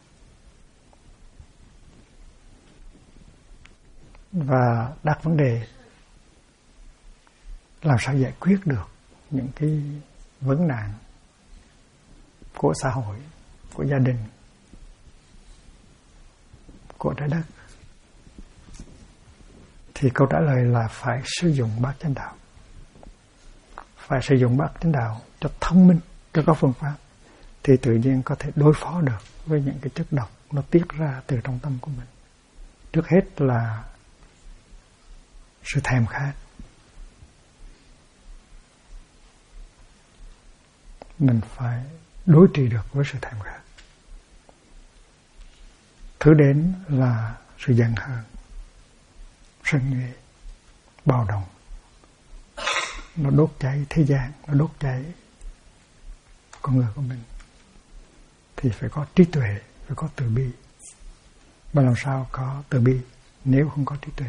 Và đặt vấn đề làm sao giải quyết được những cái vấn nạn của xã hội, của gia đình, của trái đất, thì câu trả lời là phải sử dụng bát chánh đạo. Phải sử dụng bát chánh đạo cho thông minh, cho có phương pháp, thì tự nhiên có thể đối phó được với những cái chất độc nó tiết ra từ trong tâm của mình. Trước hết là sự thèm khát. Mình phải đối trị được với sự thèm khát. Thứ đến là sự giận hờn, sân nhuệ, bạo động. Nó đốt cháy thế gian, nó đốt cháy con người của mình. Thì phải có trí tuệ, phải có từ bi. Mà làm sao có từ bi nếu không có trí tuệ?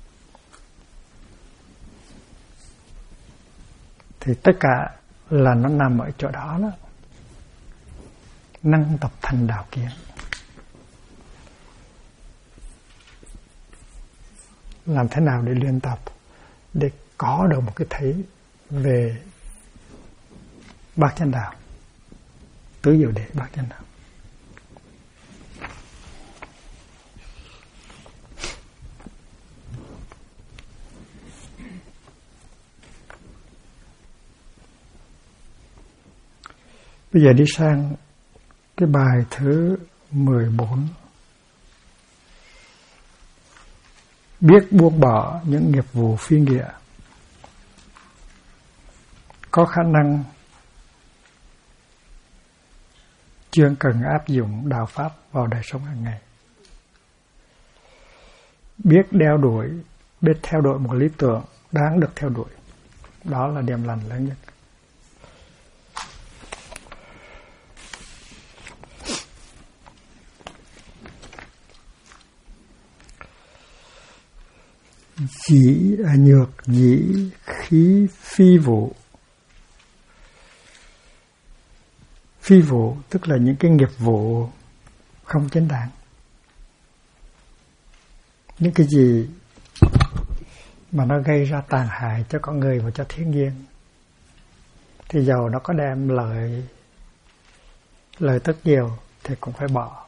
Thì tất cả là nó nằm ở chỗ đó đó. Năng tập thành đạo kiến. Làm thế nào để luyện tập, để có được một cái thấy về bát chánh đạo, tứ diệu đế bát chánh đạo. Bây giờ đi sang cái bài thứ 14. Biết buông bỏ những nghiệp vụ phi nghĩa, có khả năng chuyên cần áp dụng đạo pháp vào đời sống hàng ngày. Biết đeo đuổi, biết theo đuổi một lý tưởng đáng được theo đuổi. Đó là điểm lành lớn nhất. Dĩ nhược dĩ khí phi vụ. Phi vụ tức là những cái nghiệp vụ không chính đáng. Những cái gì mà nó gây ra tàn hại cho con người và cho thiên nhiên, thì dầu nó có đem lợi tức nhiều thì cũng phải bỏ.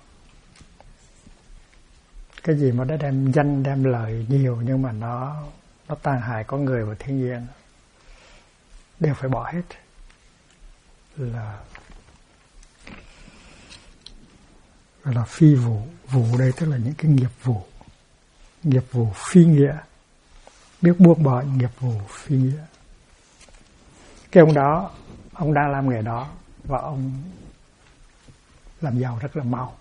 Cái gì mà nó đem danh, đem lợi nhiều nhưng mà nó tàn hại con người và thiên nhiên đều phải bỏ hết. Là phi vụ. Vụ đây tức là những cái nghiệp vụ phi nghĩa. biết buông bỏ những nghiệp vụ phi nghĩa. Cái ông đó, ông đang làm nghề đó và ông làm giàu rất là mau.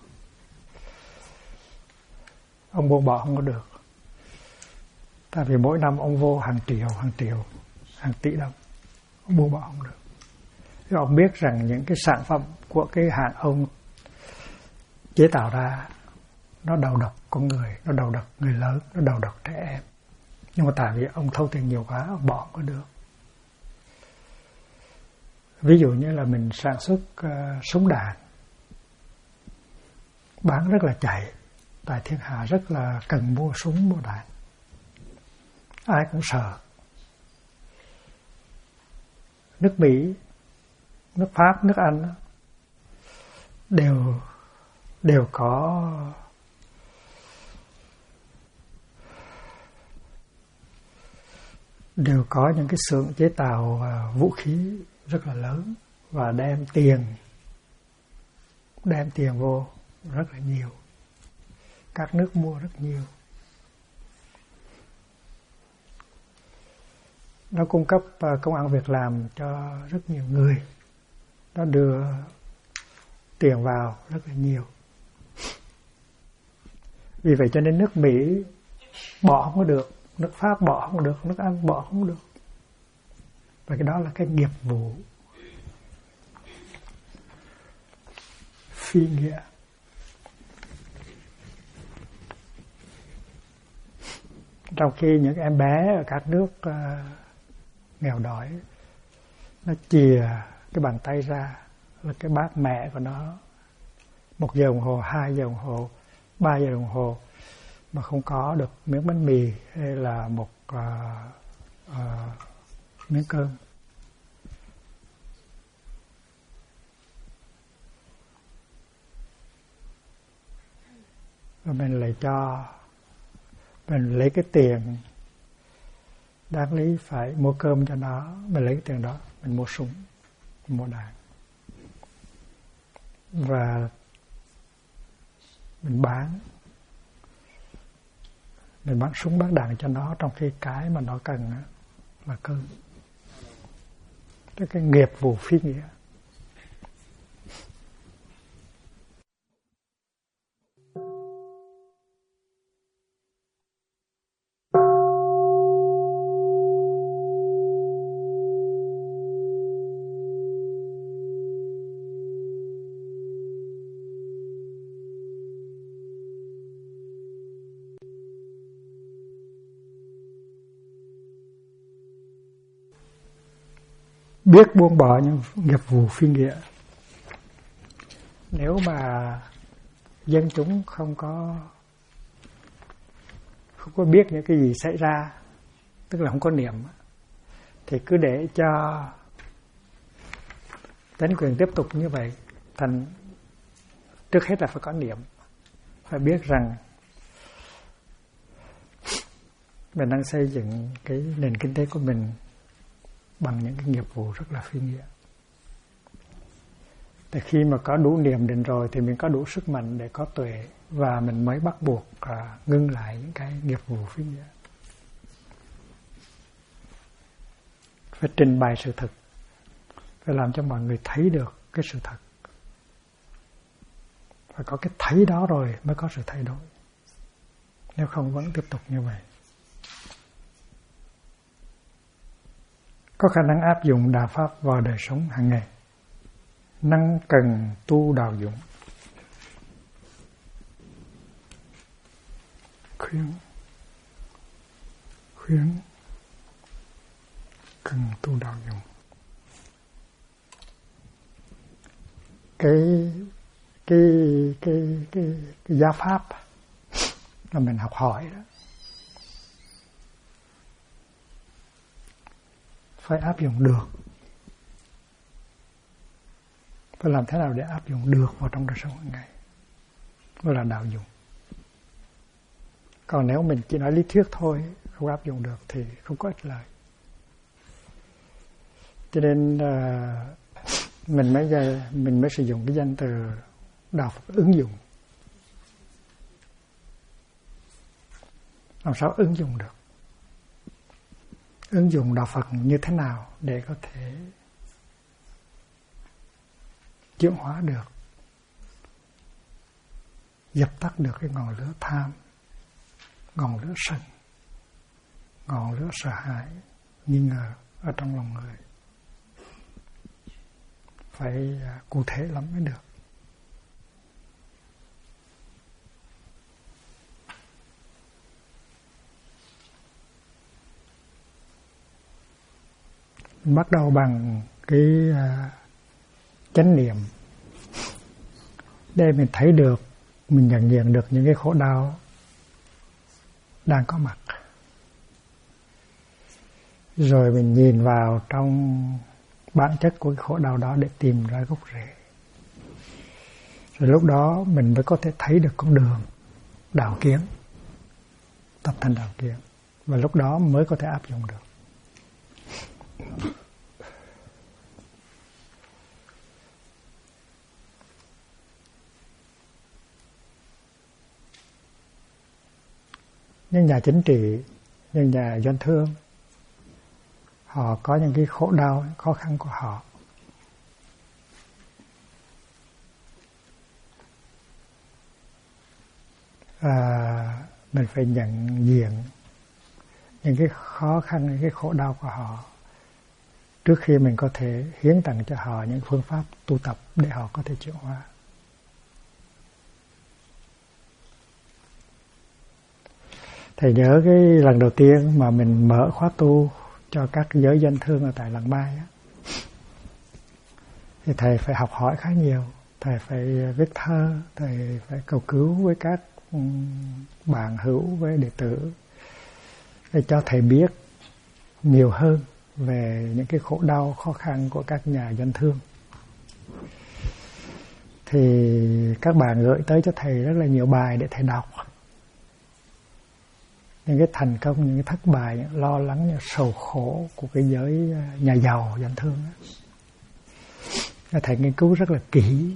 Ông buông bỏ không có được. Tại vì mỗi năm ông vô hàng triệu, hàng tỷ đồng. Ông buông bỏ không được. Thì ông biết rằng những cái sản phẩm của cái hãng ông chế tạo ra nó đầu độc con người, nó đầu độc người lớn, nó đầu độc trẻ em. Nhưng mà tại vì ông thâu tiền nhiều quá, ông bỏ không có được. Ví dụ như là mình sản xuất súng đạn, bán rất là chạy, tại thiên hạ rất là cần mua súng, mua đạn. Ai cũng sợ. Nước Mỹ, nước Pháp, nước Anh đều có những cái xưởng chế tạo vũ khí rất là lớn và đem tiền vô rất là nhiều. Các nước mua rất nhiều. Nó cung cấp công ăn việc làm cho rất nhiều người. Nó đưa tiền vào rất là nhiều. Vì vậy cho nên nước Mỹ bỏ không có được, nước Pháp bỏ không có được, nước Anh bỏ không có được. Và cái đó là cái nghiệp vụ phi nghĩa. Trong khi những em bé ở các nước nghèo đói, nó chìa cái bàn tay ra là cái bát mẹ của nó 1 giờ đồng hồ, 2 giờ đồng hồ, 3 giờ đồng hồ mà không có được miếng bánh mì hay là một miếng cơm. Và mình lấy cái tiền đáng lý phải mua cơm cho nó, mình lấy cái tiền đó mình mua súng, mình mua đạn và mình bán súng bán đạn cho nó, trong khi cái mà nó cần là cơm. Cái nghiệp vụ phi nghĩa. Biết buông bỏ những nghiệp vụ phi nghĩa. Nếu mà dân chúng không có biết những cái gì xảy ra, tức là không có niệm, thì cứ để cho chính quyền tiếp tục như vậy. Thành trước hết là phải có niệm, phải biết rằng mình đang xây dựng cái nền kinh tế của mình bằng những cái nghiệp vụ rất là phi nghĩa. Thì khi mà có đủ niệm định rồi thì mình có đủ sức mạnh để có tuệ, và mình mới bắt buộc ngưng lại những cái nghiệp vụ phi nghĩa. Phải trình bày sự thật, phải làm cho mọi người thấy được cái sự thật. Phải có cái thấy đó rồi mới có sự thay đổi. Nếu không vẫn tiếp tục như vậy. Có khả năng áp dụng đạo pháp vào đời sống hàng ngày. Năng cần tu đạo dụng. Khuyến cần tu đạo dụng. Cái giáo pháp là mình học hỏi đó, phải áp dụng được. Phải làm thế nào để áp dụng được vào trong đời sống hàng ngày, mới là đạo dụng. Còn nếu mình chỉ nói lý thuyết thôi, không áp dụng được thì không có ích lợi. Cho nên mình mới sử dụng cái danh từ đạo Phật ứng dụng. Làm sao ứng dụng được? ứng dụng đạo Phật như thế nào để có thể chuyển hóa được, dập tắt được cái ngọn lửa tham, ngọn lửa sân, ngọn lửa sợ hãi, nghi ngờ ở trong lòng người. Phải cụ thể lắm mới được. Bắt đầu bằng cái chánh niệm để mình thấy được, mình nhận diện được những cái khổ đau đang có mặt, rồi mình nhìn vào trong bản chất của cái khổ đau đó để tìm ra gốc rễ. Rồi lúc đó mình mới có thể thấy được con đường đạo kiến, tập thành đạo kiến, và lúc đó mới có thể áp dụng được. Những nhà chính trị, những nhà doanh thương, họ có những cái khổ đau, khó khăn của họ. Mình phải nhận diện những cái khó khăn, những cái khổ đau của họ trước khi mình có thể hiến tặng cho họ những phương pháp tu tập để họ có thể chuyển hóa. Thầy nhớ cái lần đầu tiên mà mình mở khóa tu cho các giới doanh thương ở tại Làng Mai á, thì thầy phải học hỏi khá nhiều. Thầy phải viết thơ, thầy phải cầu cứu với các bạn hữu, với đệ tử để cho thầy biết nhiều hơn về những cái khổ đau, khó khăn của các nhà doanh thương. Thì các bạn gửi tới cho thầy rất là nhiều bài để thầy đọc. Những cái thành công, những cái thất bại, những lo lắng, những sầu khổ của cái giới nhà giàu, doanh thương đó. Thầy nghiên cứu rất là kỹ.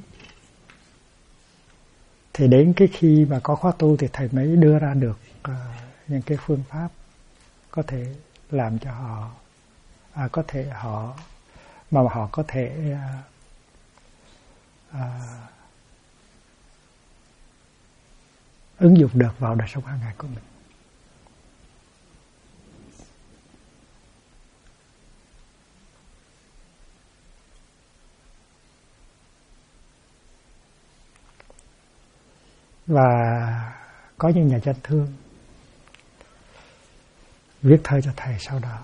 Thì đến cái khi mà có khóa tu thì thầy mới đưa ra được những cái phương pháp có thể làm cho họ, có thể họ, mà họ có thể ứng dụng được vào đời sống hàng ngày của mình. Và có những nhà doanh thương viết thơ cho thầy sau đó.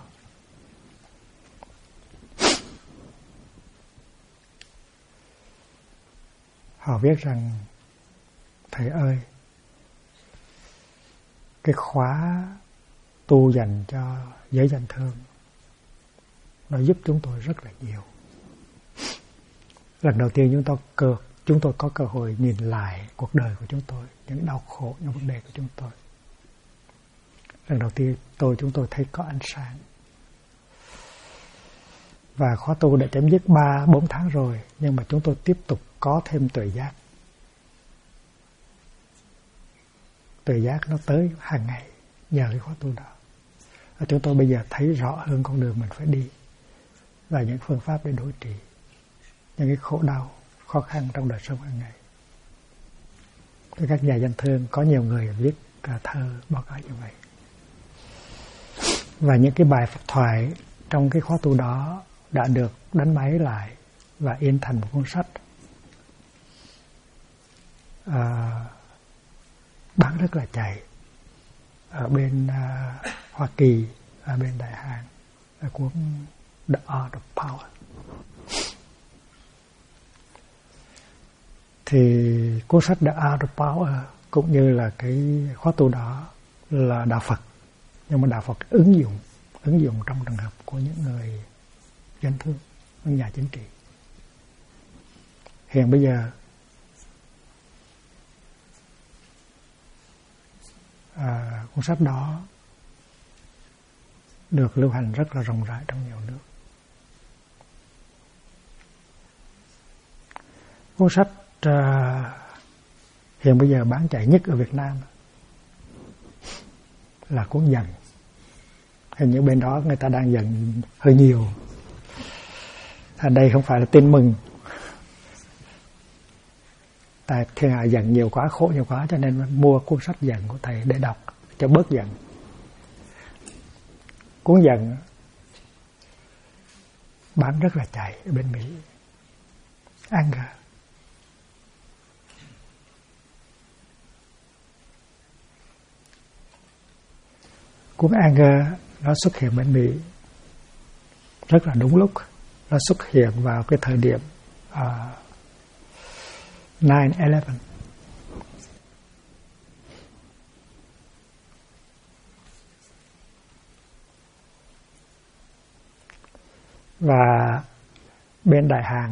Họ viết rằng: thầy ơi, cái khóa tu dành cho giới doanh thương nó giúp chúng tôi rất là nhiều. Lần đầu tiên chúng tôi có cơ hội nhìn lại cuộc đời của chúng tôi, những đau khổ, những vấn đề của chúng tôi. Lần đầu tiên chúng tôi thấy có ánh sáng. Và khóa tu đã chấm dứt 3-4 tháng rồi, nhưng mà chúng tôi tiếp tục có thêm tuệ giác. Tuệ giác nó tới hàng ngày nhờ cái khóa tu đó. Và chúng tôi bây giờ thấy rõ hơn con đường mình phải đi và những phương pháp để đối trị những cái khổ đau, khó khăn trong đời sống hàng ngày. Các nhà doanh thương có nhiều người viết thơ báo cáo như vậy. Và những cái bài pháp thoại trong cái khóa tu đó đã được đánh máy lại và in thành một cuốn sách bán rất là chạy ở bên Hoa Kỳ, ở bên Đại Hàn, là cuốn The Art of Power. Thì cuốn sách The Art of Power cũng như là cái khóa tu đó là đạo Phật, nhưng mà đạo Phật ứng dụng trong trường hợp của những người doanh thương, những nhà chính trị. Hiện bây giờ cuốn sách đó được lưu hành rất là rộng rãi trong nhiều nước. Cuốn sách hiện bây giờ bán chạy nhất ở Việt Nam là cuốn Dần, Hình như bên đó người ta đang giận hơi nhiều. Đây không phải là tin mừng. Tại thiên hạ giận nhiều quá, khổ nhiều quá, cho nên mua cuốn sách giận của thầy để đọc cho bớt giận. Cuốn giận bán rất là chạy ở bên Mỹ. Anger. Cuốn Anger nó xuất hiện bên Mỹ rất là đúng lúc. Nó xuất hiện vào cái thời điểm 9/11. Và bên Đại Hàn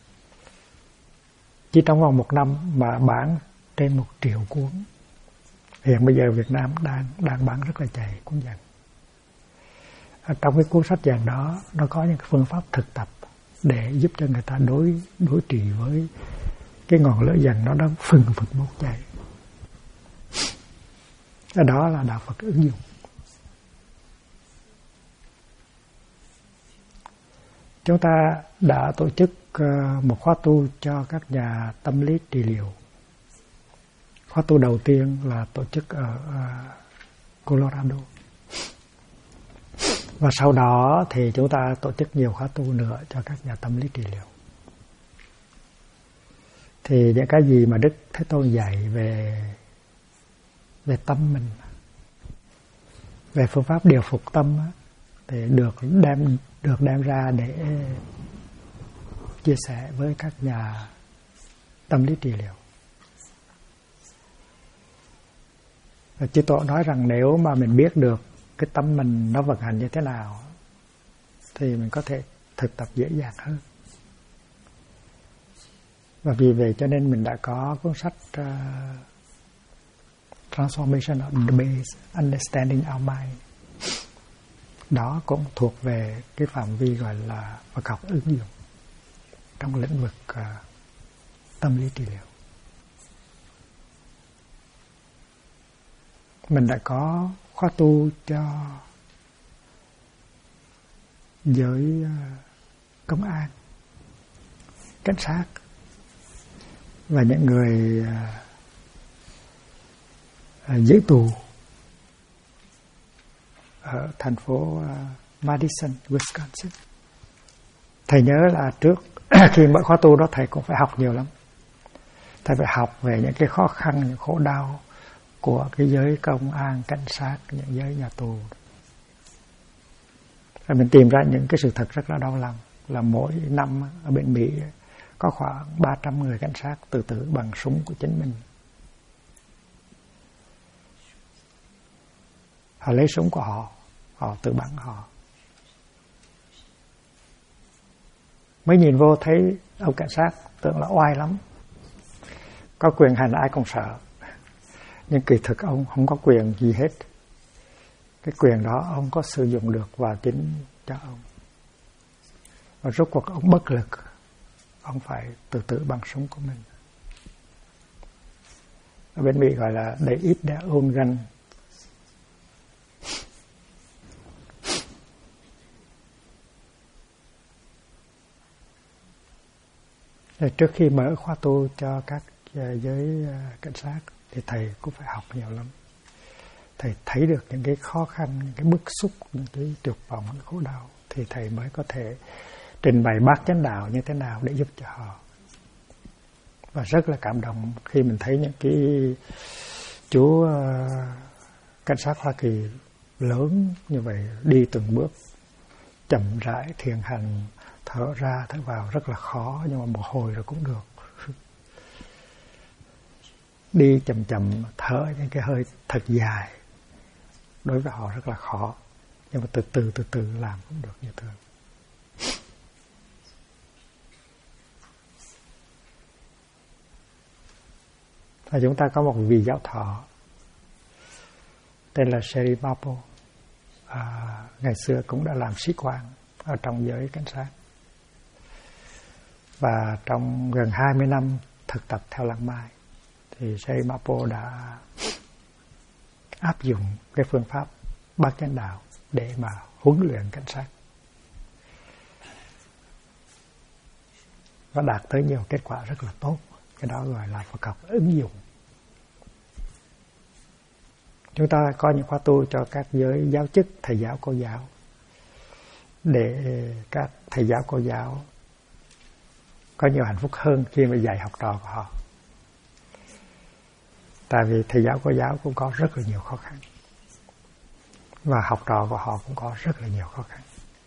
chỉ trong vòng 1 năm mà bán trên 1 triệu cuốn. Hiện bây giờ Việt Nam đang bán rất là chạy cuốn giận. Trong cái cuốn sách giận đó nó có những phương pháp thực tập để giúp cho người ta đối trị với cái ngọn lửa giận nó đang phừng phực bốc cháy. Đó là đạo Phật ứng dụng. Chúng ta đã tổ chức một khóa tu cho các nhà tâm lý trị liệu. Khóa tu đầu tiên là tổ chức ở Colorado. Và sau đó thì chúng ta tổ chức nhiều khóa tu nữa cho các nhà tâm lý trị liệu. Thì những cái gì mà Đức Thế Tôn dạy về tâm mình, về phương pháp điều phục tâm thì được đem ra để chia sẻ với các nhà tâm lý trị liệu. Và Chư Tổ nói rằng nếu mà mình biết được cái tâm mình nó vận hành như thế nào thì mình có thể thực tập dễ dàng hơn. Và vì vậy cho nên mình đã có cuốn sách Transformation of the Base, Understanding Our Mind. Đó cũng thuộc về cái phạm vi gọi là Phật học ứng dụng trong lĩnh vực tâm lý trị liệu. Mình đã có khóa tu cho giới công an, cảnh sát và những người giữ tù ở thành phố Madison, Wisconsin. Thầy nhớ là trước khi mở khóa tu đó thầy cũng phải học nhiều lắm. Thầy phải học về những cái khó khăn, những khổ đau của cái giới công an, cảnh sát, những giới nhà tù. Và mình tìm ra những cái sự thật rất là đau lòng là mỗi năm ở bên Mỹ có khoảng 300 người cảnh sát tự tử bằng súng của chính mình. Họ lấy súng của họ tự bắn họ. Mới nhìn vô thấy ông cảnh sát tưởng là oai lắm, có quyền hành ai cũng sợ, nhưng kỳ thực ông không có quyền gì hết. Cái quyền đó ông có sử dụng được vào chính cho ông. Và rốt cuộc ông bất lực, ông phải tự tử bằng súng của mình. Ở bên Mỹ gọi là they eat their own gun. Trước khi mở khóa tu cho các giới cảnh sát thì thầy cũng phải học nhiều lắm. Thầy thấy được những cái khó khăn, những cái bức xúc, những cái tuyệt vọng, những khổ đau thì thầy mới có thể trình bày bát chánh đạo như thế nào để giúp cho họ. Và rất là cảm động khi mình thấy những cái chú cảnh sát Hoa Kỳ lớn như vậy đi từng bước chậm rãi thiền hành, thở ra thở vào rất là khó, nhưng mà một hồi rồi cũng được. Đi chậm chậm thở những cái hơi thật dài đối với họ rất là khó, nhưng mà từ từ làm cũng được như thường. Và chúng ta có một vị giáo thọ tên là Sherry Mapo, ngày xưa cũng đã làm sĩ quan ở trong giới cảnh sát, và trong gần 20 năm thực tập theo Lăng Mai thì Sherry Mapo đã áp dụng cái phương pháp bát chánh đạo để mà huấn luyện cảnh sát và đạt tới nhiều kết quả rất là tốt. Cái đó gọi là Phật học ứng dụng. Chúng ta có những khóa tu cho các giới giáo chức, thầy giáo, cô giáo, để các thầy giáo, cô giáo có nhiều hạnh phúc hơn khi mà dạy học trò của họ. Tại vì thầy giáo, cô giáo cũng có rất là nhiều khó khăn, và học trò của họ cũng có rất là nhiều khó khăn.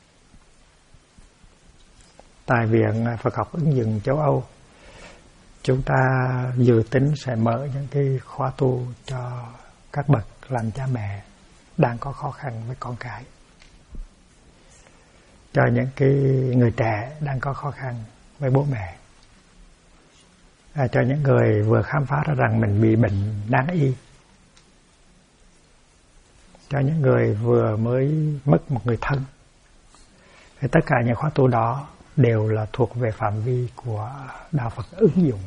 Tại Viện Phật học ứng dụng châu Âu, chúng ta dự tính sẽ mở những cái khóa tu cho các bậc làm cha mẹ đang có khó khăn với con cái, cho những cái người trẻ đang có khó khăn với bố mẹ, cho những người vừa khám phá ra rằng mình bị bệnh nan y, cho những người vừa mới mất một người thân. Thì tất cả những khóa tu đó đều là thuộc về phạm vi của đạo Phật ứng dụng.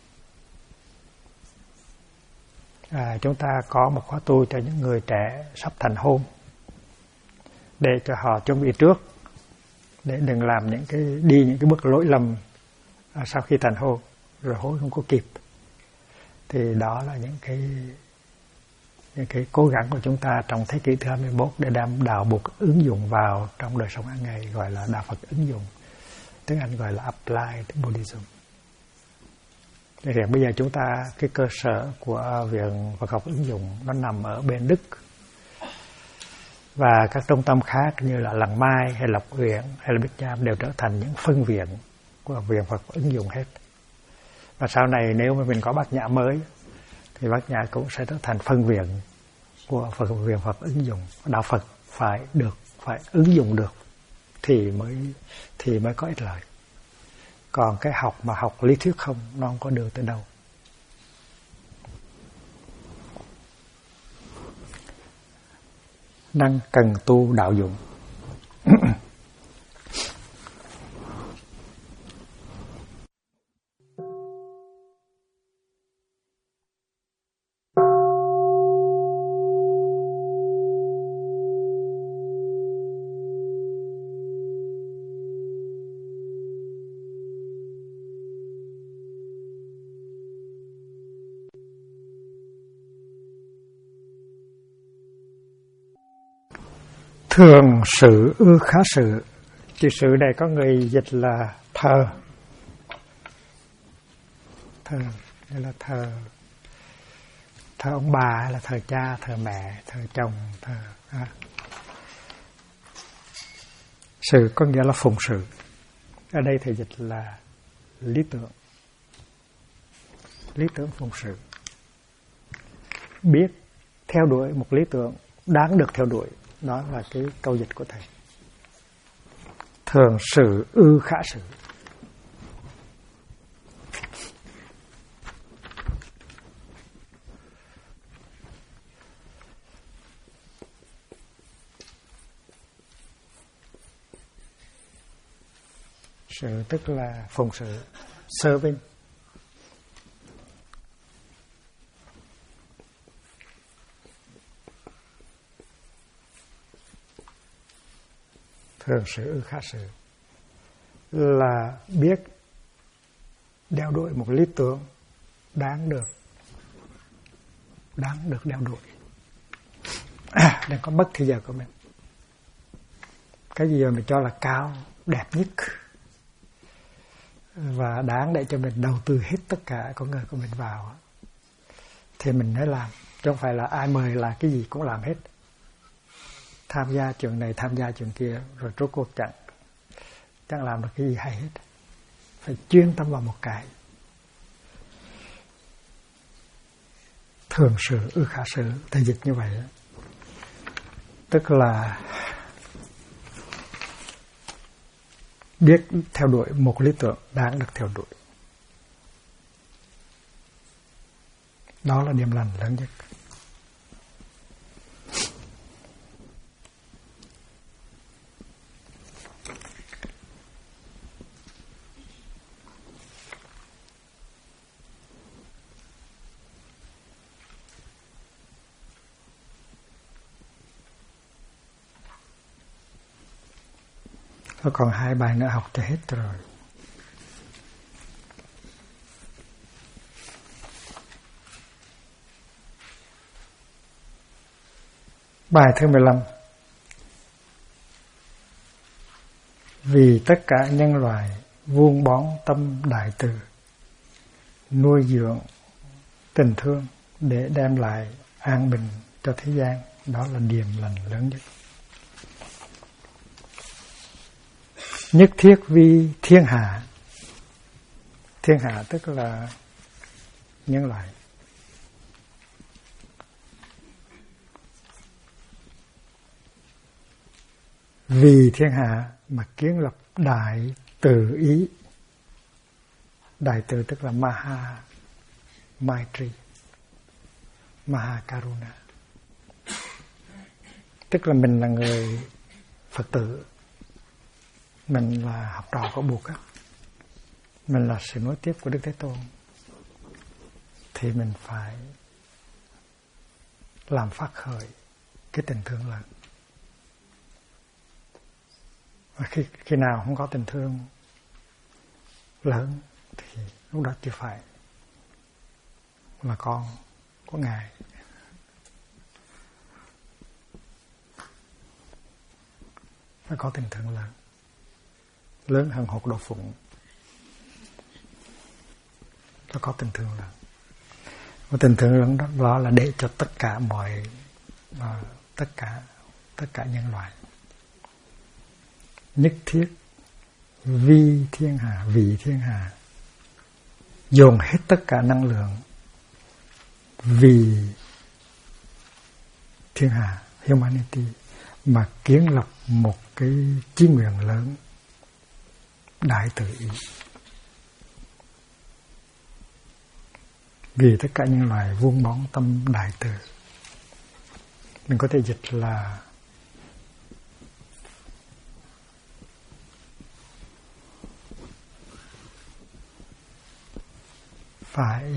Chúng ta có một khóa tu cho những người trẻ sắp thành hôn, để cho họ chuẩn bị trước, để đừng làm những cái bước lỗi lầm sau khi thành hôn rồi hối không có kịp. Thì đó là những cái cố gắng của chúng ta trong thế kỷ thứ 21 để đem đạo Phật ứng dụng vào trong đời sống hàng ngày, gọi là đạo Phật ứng dụng. Tiếng Anh gọi là Applied Buddhism. Thì hiện bây giờ chúng ta, cái cơ sở của Viện Phật học ứng dụng nó nằm ở bên Đức, và các trung tâm khác như là Làng Mai hay Lộc Uyển hay là Bích Nham đều trở thành những phân viện của Viện Phật ứng dụng hết. Và sau này nếu mà mình có Bát Nhã mới thì Bát Nhã cũng sẽ trở thành phân viện của Viện Phật ứng dụng. Đạo Phật phải ứng dụng được thì mới có ích lợi. Còn cái học mà học lý thuyết không, nó không có đưa tới đâu. Năng cần tu đạo dụng. Thường sự ư khá sự. Chữ sự này có người dịch là thờ. Thờ hay là thờ ông bà, hay là thờ cha, thờ mẹ, thờ chồng, sự có nghĩa là phụng sự. Ở đây thầy dịch là lý tưởng phụng sự. Biết theo đuổi một lý tưởng đáng được theo đuổi. Đó là cái câu dịch của thầy. Thường sự ư khả sự. Sự tức là phụng sự, serving. Thường sự ư khả sự là biết đeo đuổi một lý tưởng đáng được đeo đuổi. Đừng có mất thời giờ của mình. Cái gì mà mình cho là cao, đẹp nhất và đáng để cho mình đầu tư hết tất cả con người của mình vào, thì mình mới làm, chứ không phải là ai mời là cái gì cũng làm hết. Tham gia chuyện này, tham gia chuyện kia, rồi rốt cuộc chẳng làm được cái gì hay hết. Phải chuyên tâm vào một cái. Thường sự ư khả sự, thầy dịch như vậy. Tức là biết theo đuổi một lý tưởng đáng được theo đuổi. Đó là điểm lành lớn nhất. Và còn 2 bài nữa học cho hết rồi. Bài thứ 15. Vì tất cả nhân loại vuông bón tâm đại từ, nuôi dưỡng tình thương để đem lại an bình cho thế gian, đó là điềm lành lớn nhất. Nhất thiết vi thiên hạ. Thiên hạ tức là nhân loại. Vì thiên hạ mà kiến lập đại từ ý. Đại từ tức là Maha Maitri, Maha Karuna. Tức là mình là người Phật tử, mình là học trò của Bụt á, mình là sự nối tiếp của Đức Thế Tôn, thì mình phải làm phát khởi cái tình thương lớn. Và khi nào không có tình thương lớn thì lúc đó chỉ phải là con của Ngài. Phải có tình thương lớn, lớn hơn hột đậu phụng. Phải có tình thương lớn. Và tình thương lớn đó là để cho tất cả mọi tất cả nhân loại. Nhất thiết vi thiên hạ, vì thiên hạ, dồn hết tất cả năng lượng vì thiên hạ, humanity, mà kiến lập một cái chí nguyện lớn, đại từ ý. Vì tất cả nhân loại vuông bón tâm đại từ. Mình có thể dịch là phải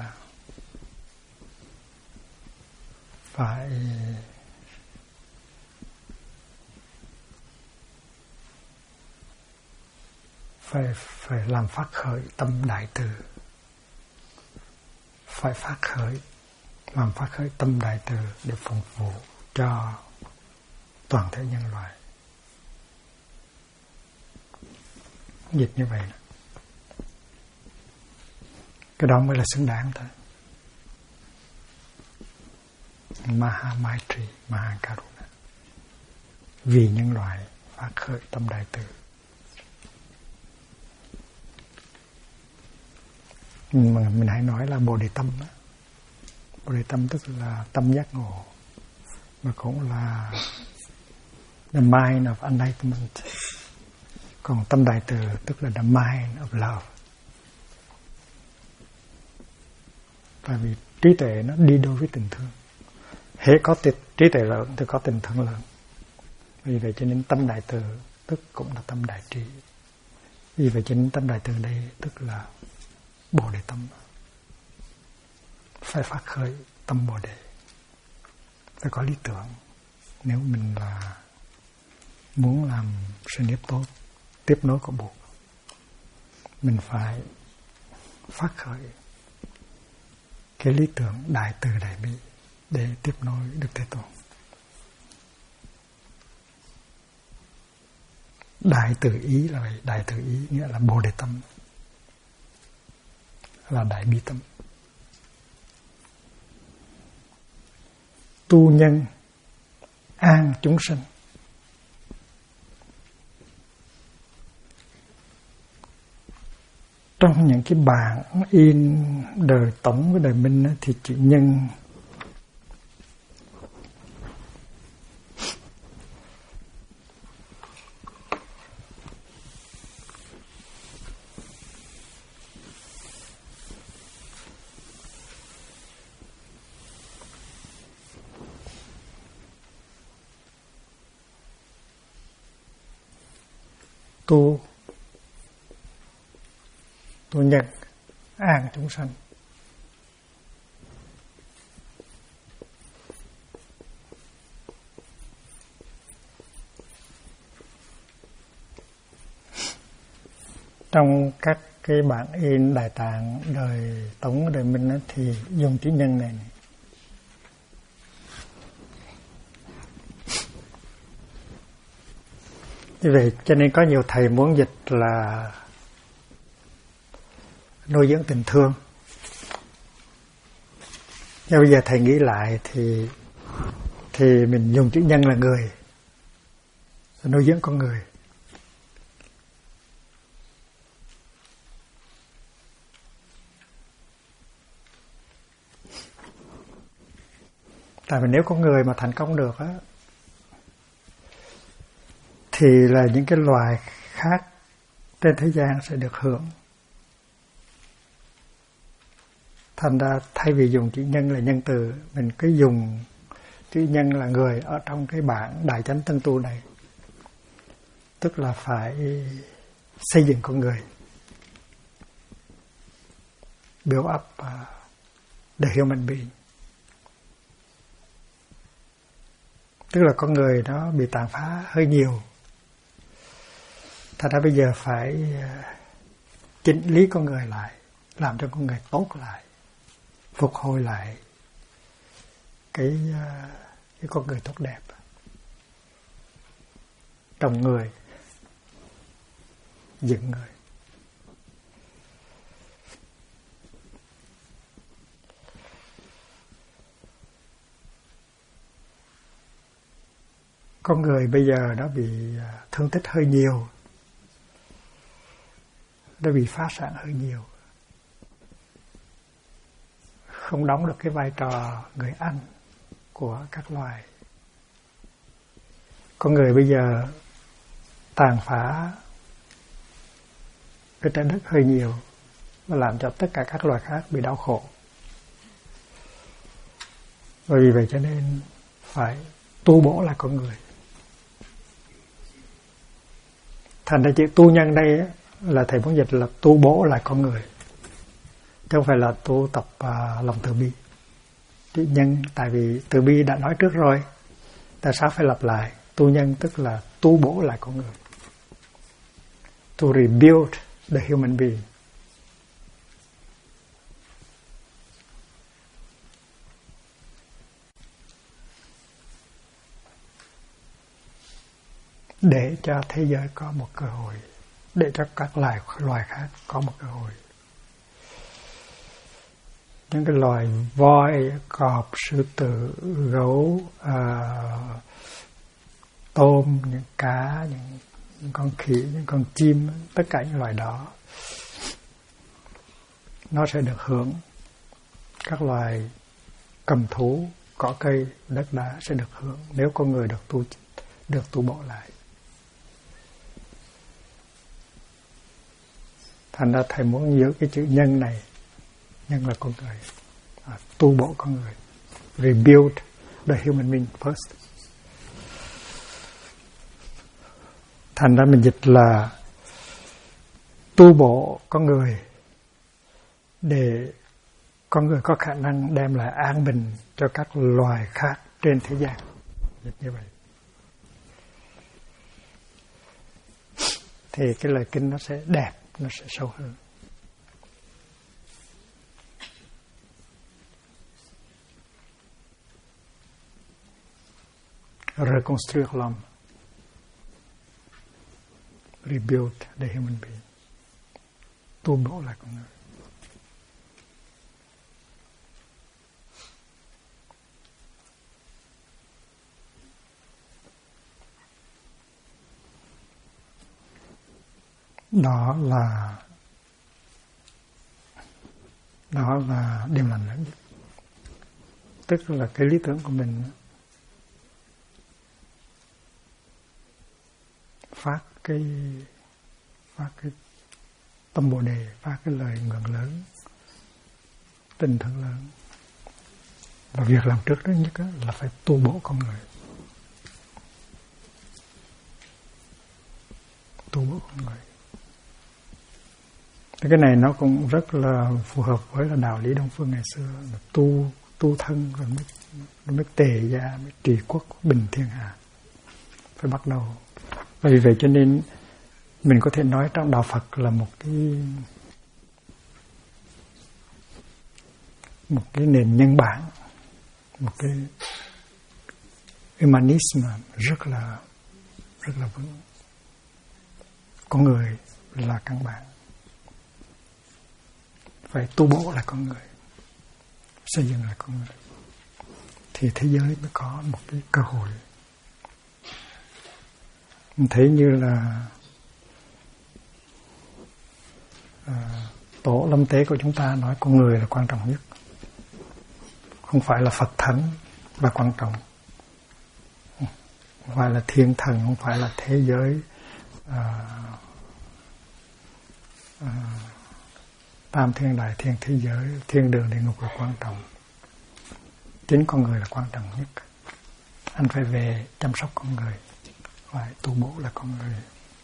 làm phát khởi tâm đại từ. Phải phát khởi, làm phát khởi tâm đại từ để phục vụ cho toàn thể nhân loại. Dịch như vậy. Cái đó mới là xứng đáng thôi. Maha Maitri, Maha Karuna. Vì nhân loại phát khởi tâm đại từ. Mình hãy nói là Bồ Đề Tâm đó. Bồ Đề Tâm tức là tâm giác ngộ, mà cũng là the mind of enlightenment. Còn tâm đại từ tức là the mind of love. Tại vì trí tuệ nó đi đôi với tình thương. Hễ có trí tuệ lớn thì có tình thương lớn. Vì vậy cho nên tâm đại từ tức cũng là tâm đại trí. Vì vậy cho nên tâm đại từ đây tức là Bồ Đề Tâm. Phải phát khởi tâm Bồ Đề. Phải có lý tưởng. Nếu mình là muốn làm sự nghiệp tốt, tiếp nối của Bụt, mình phải phát khởi cái lý tưởng đại từ đại bi để tiếp nối Đức Thế Tôn. Đại từ ý là vậy. Đại từ ý nghĩa là Bồ Đề Tâm, là đại bi tâm. Tu nhân an chúng sinh. Trong những cái bản in đời Tổng với đời Minh thì chữ nhân tu nhân an chúng sanh. Trong các cái bản in Đại Tạng đời Tống đời Minh thì dùng chữ nhân này. Như vậy cho nên có nhiều thầy muốn dịch là nuôi dưỡng tình thương. Nhưng bây giờ thầy nghĩ lại thì mình dùng chữ nhân là người, nuôi dưỡng con người. Tại vì nếu có người mà thành công được á, thì là những cái loài khác trên thế gian sẽ được hưởng. Thành ra thay vì dùng chữ nhân là nhân từ, mình cứ dùng chữ nhân là người ở trong cái bản Đại Chánh Tân Tu này. Tức là phải xây dựng con người, build up the human being. Tức là con người nó bị tàn phá hơi nhiều. Thật ra bây giờ phải chỉnh lý con người lại, làm cho con người tốt lại, phục hồi lại cái con người tốt đẹp. Trồng người, dựng người. Con người bây giờ nó bị thương tích hơi nhiều, nó bị phá sản hơi nhiều, không đóng được cái vai trò người anh của các loài. Con người bây giờ tàn phá cái trái đất hơi nhiều và làm cho tất cả các loài khác bị đau khổ. Và vì vậy cho nên phải tu bổ lại con người. Thành ra chữ tu nhân đây là thầy muốn dịch là tu bổ lại con người, chứ không phải là tu tập lòng từ bi. Chữ nhân tại vì từ bi đã nói trước rồi, tại sao phải lặp lại? Tu nhân tức là tu bổ lại con người, to rebuild the human being. Để cho thế giới có một cơ hội, để cho các loài khác có một cơ hội. Những cái loài voi, cọp, sư tử, gấu, tôm, những cá, những con khỉ, những con chim, tất cả những loài đó nó sẽ được hưởng. Các loài cầm thú, cỏ cây, đất đá sẽ được hưởng nếu con người được tu bổ lại. Thành ra thầy muốn giữ cái chữ nhân này. Nhân là con người, tu bổ con người, rebuild the human being first. Thành ra mình dịch là tu bổ con người để con người có khả năng đem lại an bình cho các loài khác trên thế gian. Dịch như vậy thì cái lời kinh nó sẽ đẹp, nó sẽ sâu hơn. Reconstruire l'homme, rebuild the human being, tu bổ lại con người. Đó là điểm lành lớn nhất. Tức là cái lý tưởng của mình phát cái tâm Bồ Đề, phát cái lời nguyện lớn, tình thương lớn. Và việc làm trước đó nhất là phải tu bổ con người. Tu bổ con người. Thì cái này nó cũng rất là phù hợp với là đạo lý Đông phương ngày xưa, là tu thân rồi mới tề gia, mới trị quốc bình thiên hạ. Phải bắt đầu. Vì vậy cho nên Mình có thể nói trong đạo Phật là một cái nền nhân bản, một cái humanism rất là vững. Con người là căn bản, phải tu bổ lại con người, xây dựng lại con người, thì thế giới mới có một cái cơ hội. Mình thấy như là tổ lâm tế của chúng ta nói con người là quan trọng nhất, không phải là Phật thánh là quan trọng, không phải là thiên thần, không phải là thế giới tam thiên đại thiên, thế giới thiên đường địa ngục là quan trọng. Chính con người là quan trọng nhất. Anh phải về chăm sóc con người, phải tu bổ là con người.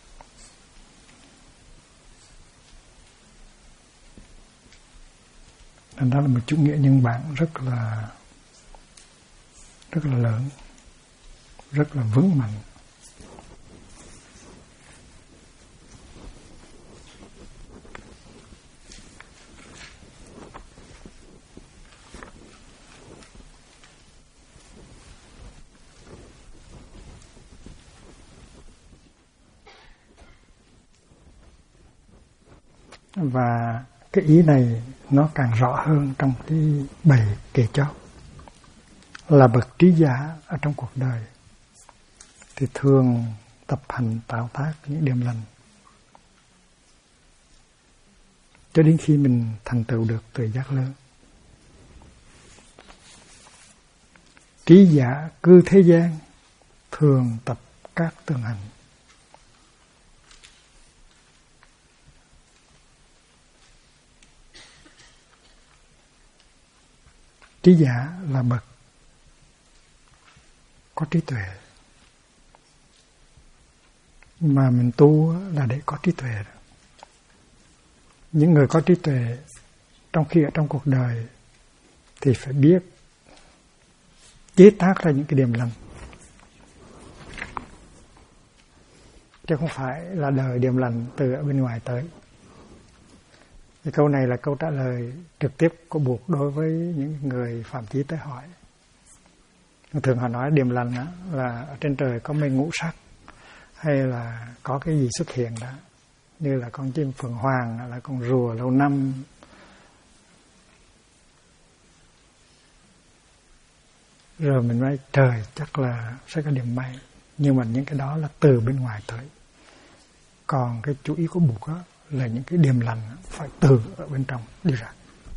Nên đó là một chủ nghĩa nhân bản rất là lớn, rất là vững mạnh. Và cái ý này nó càng rõ hơn trong cái bài kệ chót, là bậc trí giả ở trong cuộc đời thì thường tập hành tạo tác những điểm lành cho đến khi mình thành tựu được tuệ giác lớn. Trí giả cư thế gian thường tập các tường hành. Trí giả là bậc có trí tuệ, mà mình tu là để có trí tuệ. Những người có trí tuệ trong khi ở trong cuộc đời thì phải biết chế tác ra những cái điểm lành, chứ không phải là đời điểm lành từ ở bên ngoài tới. Cái câu này là câu trả lời trực tiếp của Buộc đối với những người phạm chí tới hỏi. Thường họ nói điểm lành đó là ở trên trời có mây ngũ sắc, hay là có cái gì xuất hiện đó, như là con chim phượng hoàng, là con rùa lâu năm. Rồi mình nói trời chắc là sẽ có điểm may. Nhưng mà những cái đó là từ bên ngoài tới. Còn cái chú ý của Buộc đó là những cái điểm lành phải từ ở bên trong đi ra.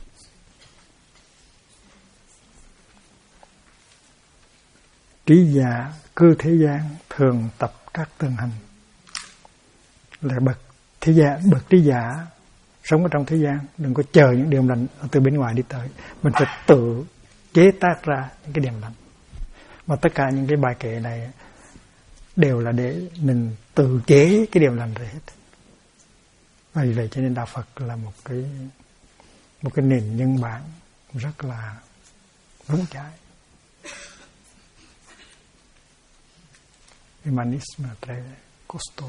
Trí giả cư thế gian thường tập các tường hành. Là bậc trí giả sống ở trong thế gian, đừng có chờ những điểm lành từ bên ngoài đi tới, mình phải tự chế tác ra những cái điểm lành. Mà tất cả những cái bài kệ này đều là để mình tự chế cái điểm lành ra hết. Vì vậy cho nên đạo Phật là một cái nền nhân bản rất là vững chãi. Humanismo tre costo.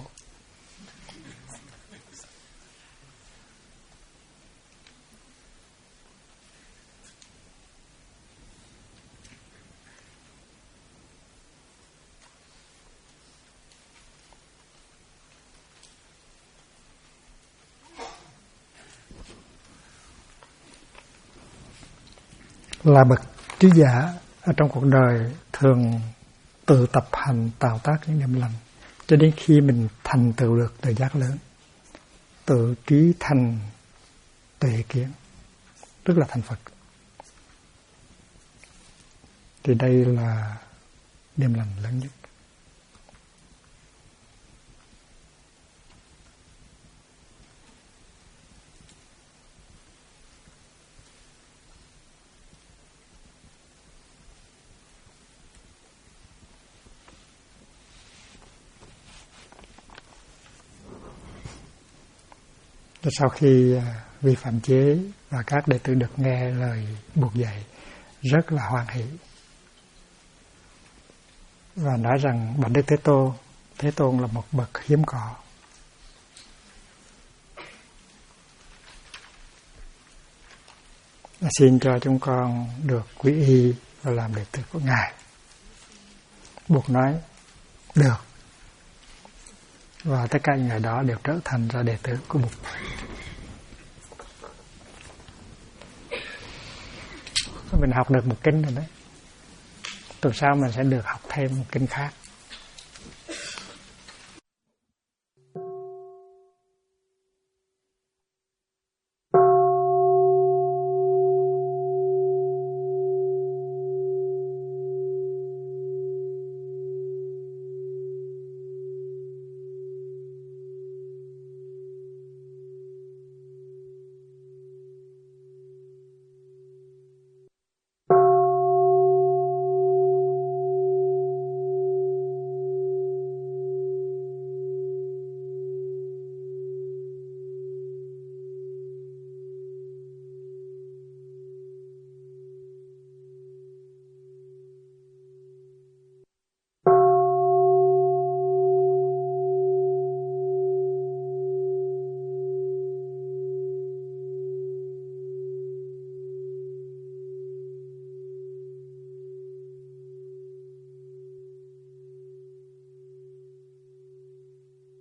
Là bậc trí giả ở trong cuộc đời thường tự tập hành tạo tác những điểm lành cho đến khi mình thành tựu được tuệ giác lớn, tự trí thành tuệ kiến, tức là thành Phật. Thì đây là điểm lành lớn nhất. Sau khi vị phạm chế và các đệ tử được nghe lời Buộc dạy rất là hoan hỷ và nói rằng bạch Đức Thế Tôn là một bậc hiếm có, xin cho chúng con được quy y và làm đệ tử của Ngài. Buộc nói được, và tất cả những người đó đều trở thành ra đệ tử của Bụt. Mình học được một kinh rồi đấy, tuần sau mình sẽ được học thêm một kinh khác.